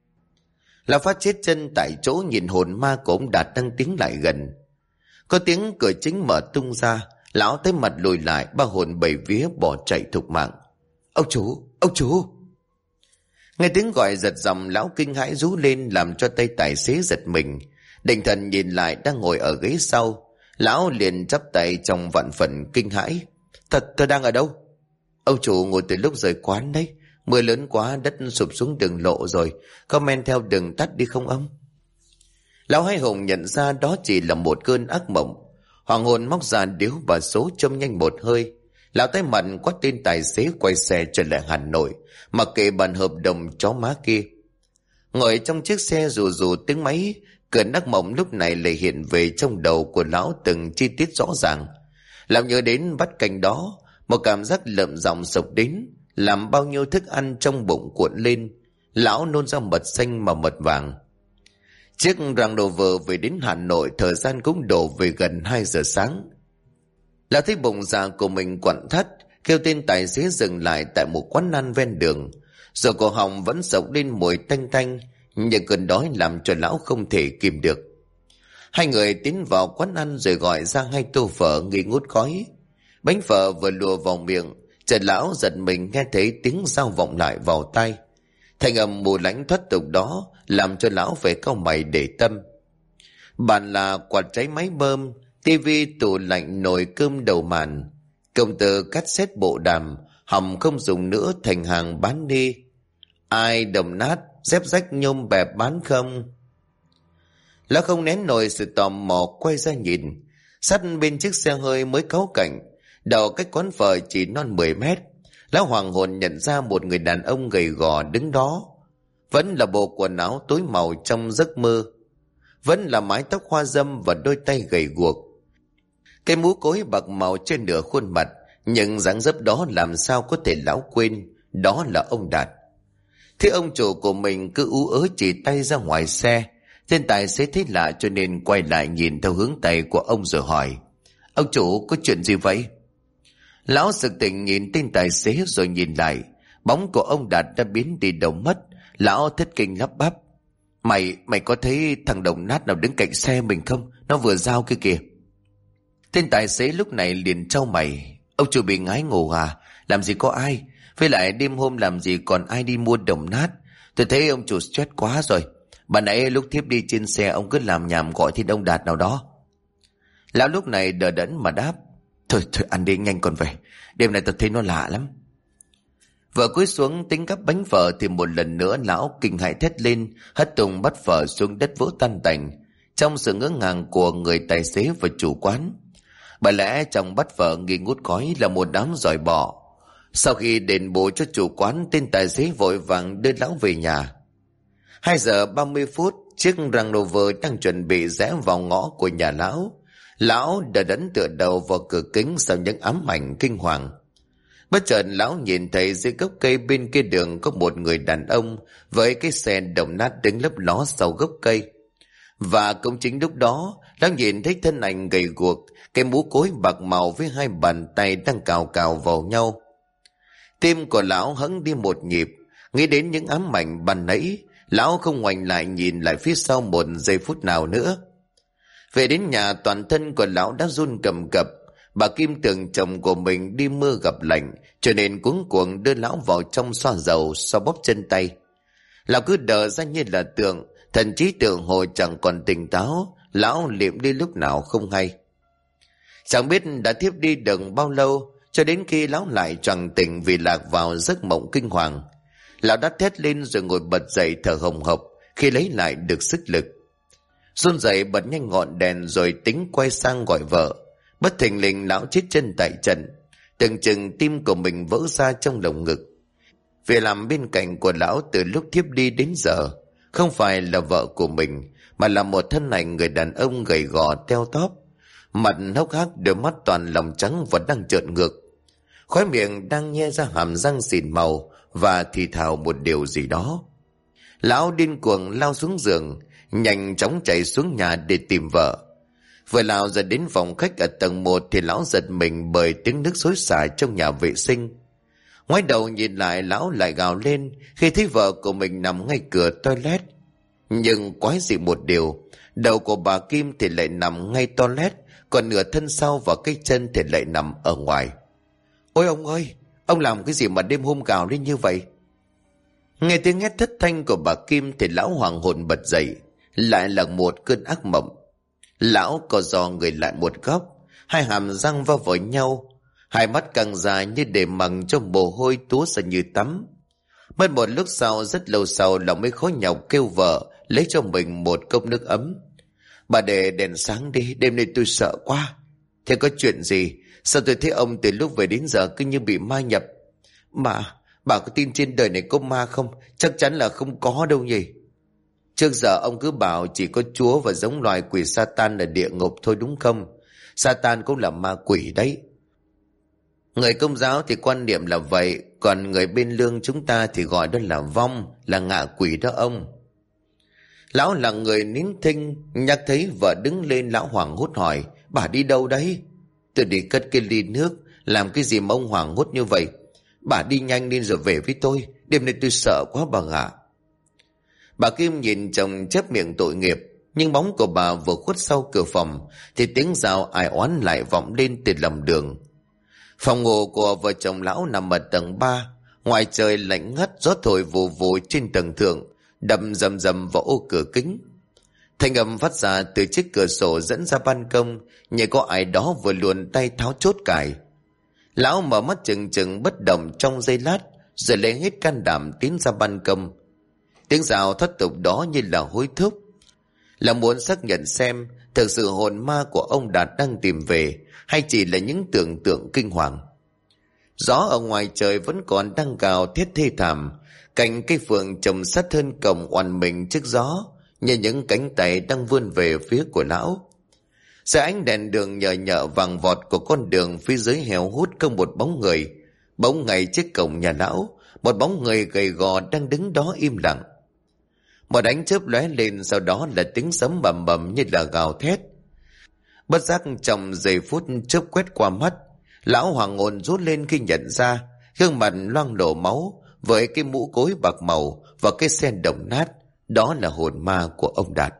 Lão Phát chết chân tại chỗ nhìn hồn ma của ông Đạt đang tiến lại gần. Có tiếng cửa chính mở tung ra, lão tới mặt lùi lại, ba hồn bảy vía bỏ chạy thục mạng. Ông chủ! Ông chủ! Nghe tiếng gọi giật giọng, lão kinh hãi rú lên làm cho tay tài xế giật mình. Định thần nhìn lại đang ngồi ở ghế sau, lão liền chắp tay trong vạn phần kinh hãi. Tôi đang ở đâu? Ông chủ ngồi từ lúc rời quán đấy. Mưa lớn quá, đất sụp xuống đường lộ rồi. Có men theo đường tắt đi không ông? Lão Hai Hùng nhận ra đó chỉ là một cơn ác mộng. Hoàng hồn móc ra điếu và số châm nhanh một hơi. Lão tái mặt quát tên tài xế quay xe trở lại Hà Nội, mặc kệ bản hợp đồng chó má kia. Ngồi trong chiếc xe rù rù tiếng máy, cơn ác mộng lúc này lại hiện về trong đầu của lão từng chi tiết rõ ràng. Lão nhớ đến bát canh đó, một cảm giác lợm giọng sộc đến, làm bao nhiêu thức ăn trong bụng cuộn lên. Lão nôn ra mật xanh mà mật vàng. Chiếc Range Rover về đến Hà Nội, thời gian cũng đổ về gần 2 giờ sáng. Lão thấy bụng dạ của mình quặn thắt, kêu tên tài xế dừng lại tại một quán ăn ven đường. Rồi cổ họng vẫn sộc lên mùi tanh tanh, nhưng cơn đói làm cho lão không thể kìm được. Hai người tiến vào quán ăn rồi gọi ra 2 tô phở nghi ngút khói. Bánh phở vừa lùa vào miệng, chợt lão giật mình nghe thấy tiếng dao vọng lại vào tai. Thanh âm mù lánh thoát tục đó làm cho lão phải cau mày để tâm. Bàn là quạt cháy máy bơm, tivi, tủ lạnh, nồi cơm đầu màn, công tơ cassette, bộ đàm hỏng không dùng nữa thành hàng bán đi. Ai đồng nát, dép rách, nhôm bẹp bán không? Lão không nén nổi sự tò mò quay ra nhìn. Sát bên chiếc xe hơi mới cáu cảnh, đầu cách quán phở chỉ non 10 mét, lão hoàng hồn nhận ra một người đàn ông gầy gò đứng đó. Vẫn là bộ quần áo tối màu trong giấc mơ, vẫn là mái tóc hoa râm và đôi tay gầy guộc. Cái mũ cối bạc màu trên nửa khuôn mặt Nhưng dáng dấp đó làm sao có thể lão quên, đó là ông Đạt. Thế ông chủ của mình cứ ú ớ chỉ tay ra ngoài xe. Tên tài xế thấy lạ cho nên quay lại nhìn theo hướng tay của ông rồi hỏi: Ông chủ, có chuyện gì vậy? Lão sực tỉnh nhìn tên tài xế rồi nhìn lại. Bóng của ông Đạt đã biến đi đâu mất. Lão thất kinh lắp bắp: Mày có thấy thằng đồng nát nào đứng cạnh xe mình không? Nó vừa giao kia kìa. Tên tài xế lúc này liền trao mày: Ông chủ bị ngái ngủ à? Làm gì có ai? Với lại đêm hôm làm gì còn ai đi mua đồng nát? Tôi thấy ông chủ stress quá rồi. Bà nãy lúc thiếp đi trên xe ông cứ làm nhảm gọi thiên ông Đạt nào đó. Lão lúc này đờ đẫn mà đáp: Thôi ăn đi nhanh còn về. Đêm này tôi thấy nó lạ lắm. Vợ cúi xuống tính gắp bánh phở thì một lần nữa lão kinh hãi thét lên, hất tung bát phở xuống đất vỡ tan tành. Trong sự ngỡ ngàng của người tài xế và chủ quán, bởi lẽ trong bát phở nghi ngút khói là một đám giỏi bọ. Sau khi đền bù cho chủ quán, tên tài xế vội vàng đưa lão về nhà. 2 giờ 30 phút, chiếc Range Rover đang chuẩn bị rẽ vào ngõ của nhà lão. Lão đã đấn tựa đầu vào cửa kính sau những ám ảnh kinh hoàng. Bất chợt lão nhìn thấy dưới gốc cây bên kia đường có một người đàn ông với cái xe đồng nát đứng lấp ló sau gốc cây. Và cũng chính lúc đó, lão nhìn thấy thân ảnh gầy guộc, cái mũ cối bạc màu với 2 bàn tay đang cào cào vào nhau. Tim của lão hững đi một nhịp, nghĩ đến những ám ảnh ban nãy. Lão không ngoảnh lại nhìn lại phía sau một giây phút nào nữa. Về đến nhà, toàn thân của lão đã run cầm cập. Bà Kim tưởng chồng của mình đi mưa gặp lạnh, cho nên cuống cuồng đưa lão vào trong xoa dầu, xoa bóp chân tay. Lão cứ đờ ra như là tượng, thần trí tưởng hồi chẳng còn tỉnh táo. Lão liệm đi lúc nào không hay. Chẳng biết đã thiếp đi được bao lâu, cho đến khi lão lại choàng tỉnh vì lạc vào giấc mộng kinh hoàng. Lão đã thét lên rồi ngồi bật dậy thở hồng hộc khi lấy lại được sức lực. Run rẩy bật nhanh ngọn đèn rồi tính quay sang gọi vợ. Bất thình lình lão chết chân tại trận. Tưởng chừng tim của mình vỡ ra trong lồng ngực. Vì làm bên cạnh của lão từ lúc thiếp đi đến giờ không phải là vợ của mình, mà là một thân ảnh người đàn ông gầy gò teo tóp, mặt hốc hác, đôi mắt toàn lòng trắng và đang trợn ngược. Khóe miệng đang nhe ra hàm răng xỉn màu và thì thào một điều gì đó. Lão điên cuồng lao xuống giường, nhanh chóng chạy xuống nhà để tìm vợ. Vừa lao ra đến phòng khách ở tầng 1 thì lão giật mình bởi tiếng nước xối xả trong nhà vệ sinh. Ngoái đầu nhìn lại, lão lại gào lên khi thấy vợ của mình nằm ngay cửa toilet. Nhưng quái dị một điều, đầu của bà Kim thì lại nằm ngay toilet, còn nửa thân sau và cái chân thì lại nằm ở ngoài. Ôi ông ơi, ông làm cái gì mà đêm hôm gào lên như vậy? Nghe tiếng hét thất thanh của bà Kim thì lão hoàng hồn bật dậy, lại là một cơn ác mộng. Lão co giò người lại một góc, 2 hàm răng va vào nhau, 2 mắt căng dài như để mặc cho mồ hôi túa ra như tắm. Mất một lúc sau, rất lâu sau, lão mới khó nhọc kêu vợ lấy cho mình một cốc nước ấm. Bà để đèn sáng đi, đêm nay tôi sợ quá. Thế có chuyện gì? Sao tôi thấy ông từ lúc về đến giờ cứ như bị ma nhập? Bà có tin trên đời này có ma không? Chắc chắn là không có đâu nhỉ. Trước giờ ông cứ bảo chỉ có Chúa và giống loài quỷ Satan ở địa ngục thôi đúng không? Satan cũng là ma quỷ đấy. Người Công giáo thì quan niệm là vậy, còn người bên Lương chúng ta thì gọi đó là vong, là ngạ quỷ đó ông. Lão là người nín thinh, nhắc thấy vợ đứng lên lão hoảng hốt hỏi: Bà đi đâu đấy? Tôi đi cất cái ly nước. Làm cái gì mà ông hoảng hốt như vậy? Bà đi nhanh lên rồi về với tôi, đêm nay tôi sợ quá bà ạ. Bà Kim nhìn chồng chép miệng tội nghiệp, nhưng bóng của bà vừa khuất sau cửa phòng thì tiếng rào ai oán lại vọng lên từ lòng đường. Phòng ngủ của vợ chồng lão nằm ở tầng 3, ngoài trời lạnh ngắt, gió thổi vù vù trên tầng thượng đập rầm rầm vào ô cửa kính. Thanh âm phát ra từ chiếc cửa sổ dẫn ra ban công, như có ai đó vừa luồn tay tháo chốt cài. Lão mở mắt chừng chừng bất động trong giây lát, rồi lấy hết can đảm tiến ra ban công. Tiếng rào thất tục đó như là hối thúc, là muốn xác nhận xem thực sự hồn ma của ông Đạt đang tìm về hay chỉ là những tưởng tượng kinh hoàng. Gió ở ngoài trời vẫn còn đang gào thét thê thảm, cành cây phượng trồng sát hơn cổng oằn mình trước gió như những cánh tay đang vươn về phía của lão. Dưới ánh đèn đường nhờ nhợ vàng vọt của con đường phía dưới heo hút có một bóng người. Bỗng ngay trước cổng nhà lão, một bóng người gầy gò đang đứng đó im lặng. Một ánh chớp lóe lên, sau đó là tiếng sấm bầm bầm như là gào thét. Bất giác trong giây phút chớp quét qua mắt, lão hoàng hồn rút lên khi nhận ra gương mặt loang lổ máu với cái mũ cối bạc màu và cái sen đồng nát, đó là hồn ma của ông Đạt.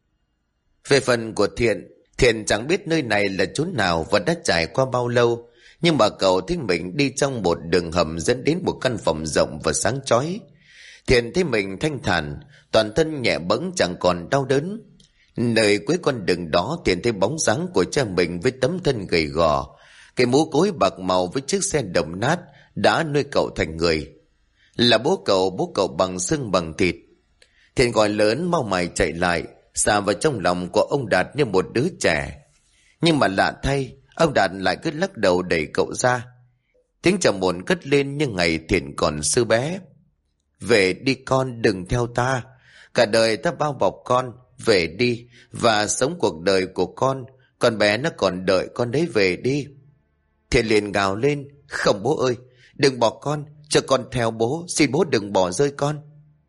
Về phần của Thiện chẳng biết nơi này là chốn nào và đã trải qua bao lâu, nhưng mà cậu thấy mình đi trong một đường hầm dẫn đến một căn phòng rộng và sáng chói. Thiện thấy mình thanh thản, toàn thân nhẹ bẫng chẳng còn đau đớn. Nơi cuối con đường đó Thiện thấy bóng dáng của cha mình với tấm thân gầy gò, cái mũ cối bạc màu với chiếc xe đồng nát đã nuôi cậu thành người. Là bố cậu bằng xương bằng thịt. Thiện gọi lớn mau mày chạy lại, xà vào trong lòng của ông Đạt như một đứa trẻ. Nhưng mà lạ thay, ông Đạt lại cứ lắc đầu đẩy cậu ra. Tiếng trầm buồn cất lên như ngày Thiện còn sư bé. Về đi con, đừng theo ta. Cả đời ta bao bọc con. Về đi và sống cuộc đời của con. Con bé nó còn đợi con đấy, về đi. Thiện liền gào lên, không bố ơi, đừng bỏ con, cho con theo bố, xin bố đừng bỏ rơi con.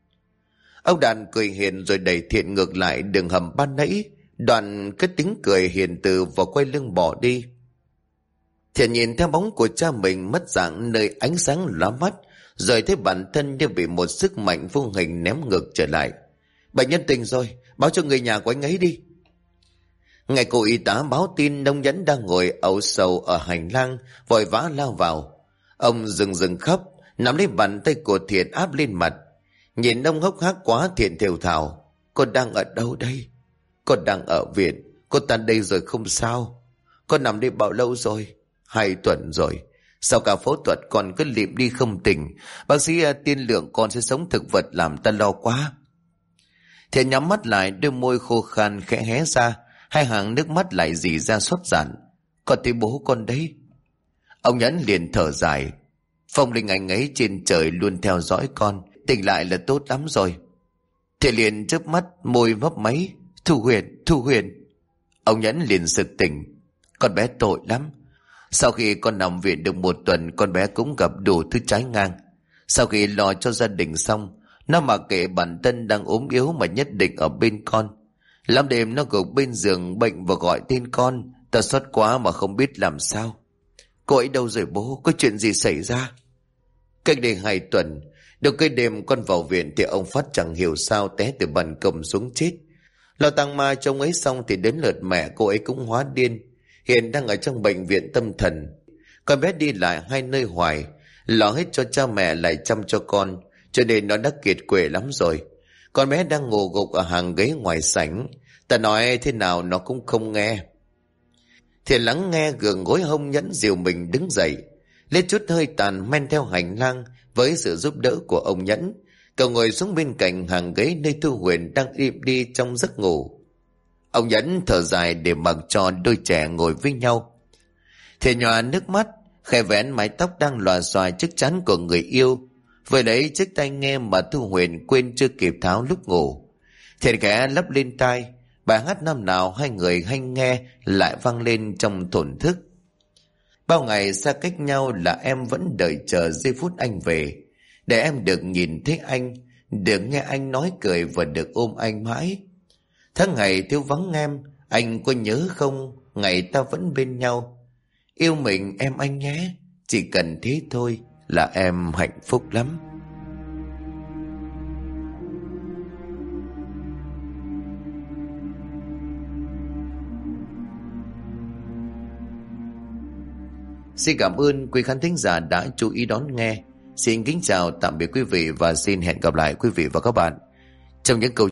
Ông Đạt cười hiền rồi đẩy Thiện ngược lại đường hầm ban nãy, đoạn cất tiếng cười hiền từ và quay lưng bỏ đi. Thiện nhìn theo bóng của cha mình mất dạng nơi ánh sáng lóa mắt, rồi thấy bản thân như bị một sức mạnh vô hình ném ngược trở lại. Bệnh nhân tỉnh rồi, báo cho người nhà của anh ấy đi. Ngày cô y tá báo tin, ông Nhẫn đang ngồi âu sầu ở hành lang, vội vã lao vào. Ông rừng khóc, nắm lấy bàn tay của Thiện áp lên mặt. Nhìn ông hốc hác quá, Thiện thều thào, con đang ở đâu đây? Con đang ở viện, con tan đây rồi không sao. Con nằm đây bao lâu rồi? 2 tuần rồi. Sau cả phẫu thuật con cứ lịm đi không tỉnh. Bác sĩ tiên lượng con sẽ sống thực vật, làm ta lo quá. Thiện nhắm mắt lại, đôi môi khô khan khẽ hé ra, 2 hàng nước mắt lại rỉ ra xót giản. Con thấy bố con đấy. Ông Nhẫn liền thở dài. Phong linh anh ấy trên trời luôn theo dõi con, tỉnh lại là tốt lắm rồi. Thiện liền chớp mắt, môi mấp máy. Thu Huyền. Ông Nhẫn liền sực tỉnh. Con bé tội lắm. Sau khi con nằm viện được 1 tuần, con bé cũng gặp đủ thứ trái ngang. Sau khi lo cho gia đình xong, nó mặc kệ bản thân đang ốm yếu mà nhất định ở bên con. Lắm đêm nó gục bên giường bệnh và gọi tên con. Ta xót quá mà không biết làm sao. Cô ấy đâu rồi bố? Có chuyện gì xảy ra? Cách đây 2 tuần, được cái đêm con vào viện thì ông Phát chẳng hiểu sao té từ ban công xuống chết. Lo tang ma trông ấy xong thì đến lượt mẹ cô ấy cũng hóa điên. Hiện đang ở trong bệnh viện tâm thần. Con bé đi lại 2 nơi hoài, lo hết cho cha mẹ lại chăm cho con, cho nên nó đã kiệt quệ lắm rồi. Con bé đang ngủ gục ở hàng ghế ngoài sảnh. Ta nói thế nào nó cũng không nghe. Thiện lắng nghe, gượng gối hông Nhẫn dìu mình đứng dậy, lên chút hơi tàn men theo hành lang. Với sự giúp đỡ của ông Nhẫn, cậu ngồi xuống bên cạnh hàng ghế nơi Thu Huyền đang im đi trong giấc ngủ. Ông Nhẫn thở dài để mặc cho đôi trẻ ngồi với nhau. Thiện nhòa nước mắt, khẽ vén mái tóc đang lòa xòa trước trán của người yêu, vừa lấy chiếc tai nghe mà Thu Huyền quên chưa kịp tháo lúc ngủ. Thiện khẽ lấp lên tai, bài hát năm nào 2 người hay nghe lại vang lên trong thổn thức. Bao ngày xa cách nhau là em vẫn đợi chờ giây phút anh về, để em được nhìn thấy anh, được nghe anh nói cười và được ôm anh mãi. Tháng ngày thiếu vắng em, anh có nhớ không? Ngày ta vẫn bên nhau. Yêu mình em anh nhé, chỉ cần thế thôi là em hạnh phúc lắm. Xin cảm ơn quý khán thính giả đã chú ý đón nghe. Xin kính chào tạm biệt quý vị và xin hẹn gặp lại quý vị và các bạn trong những câu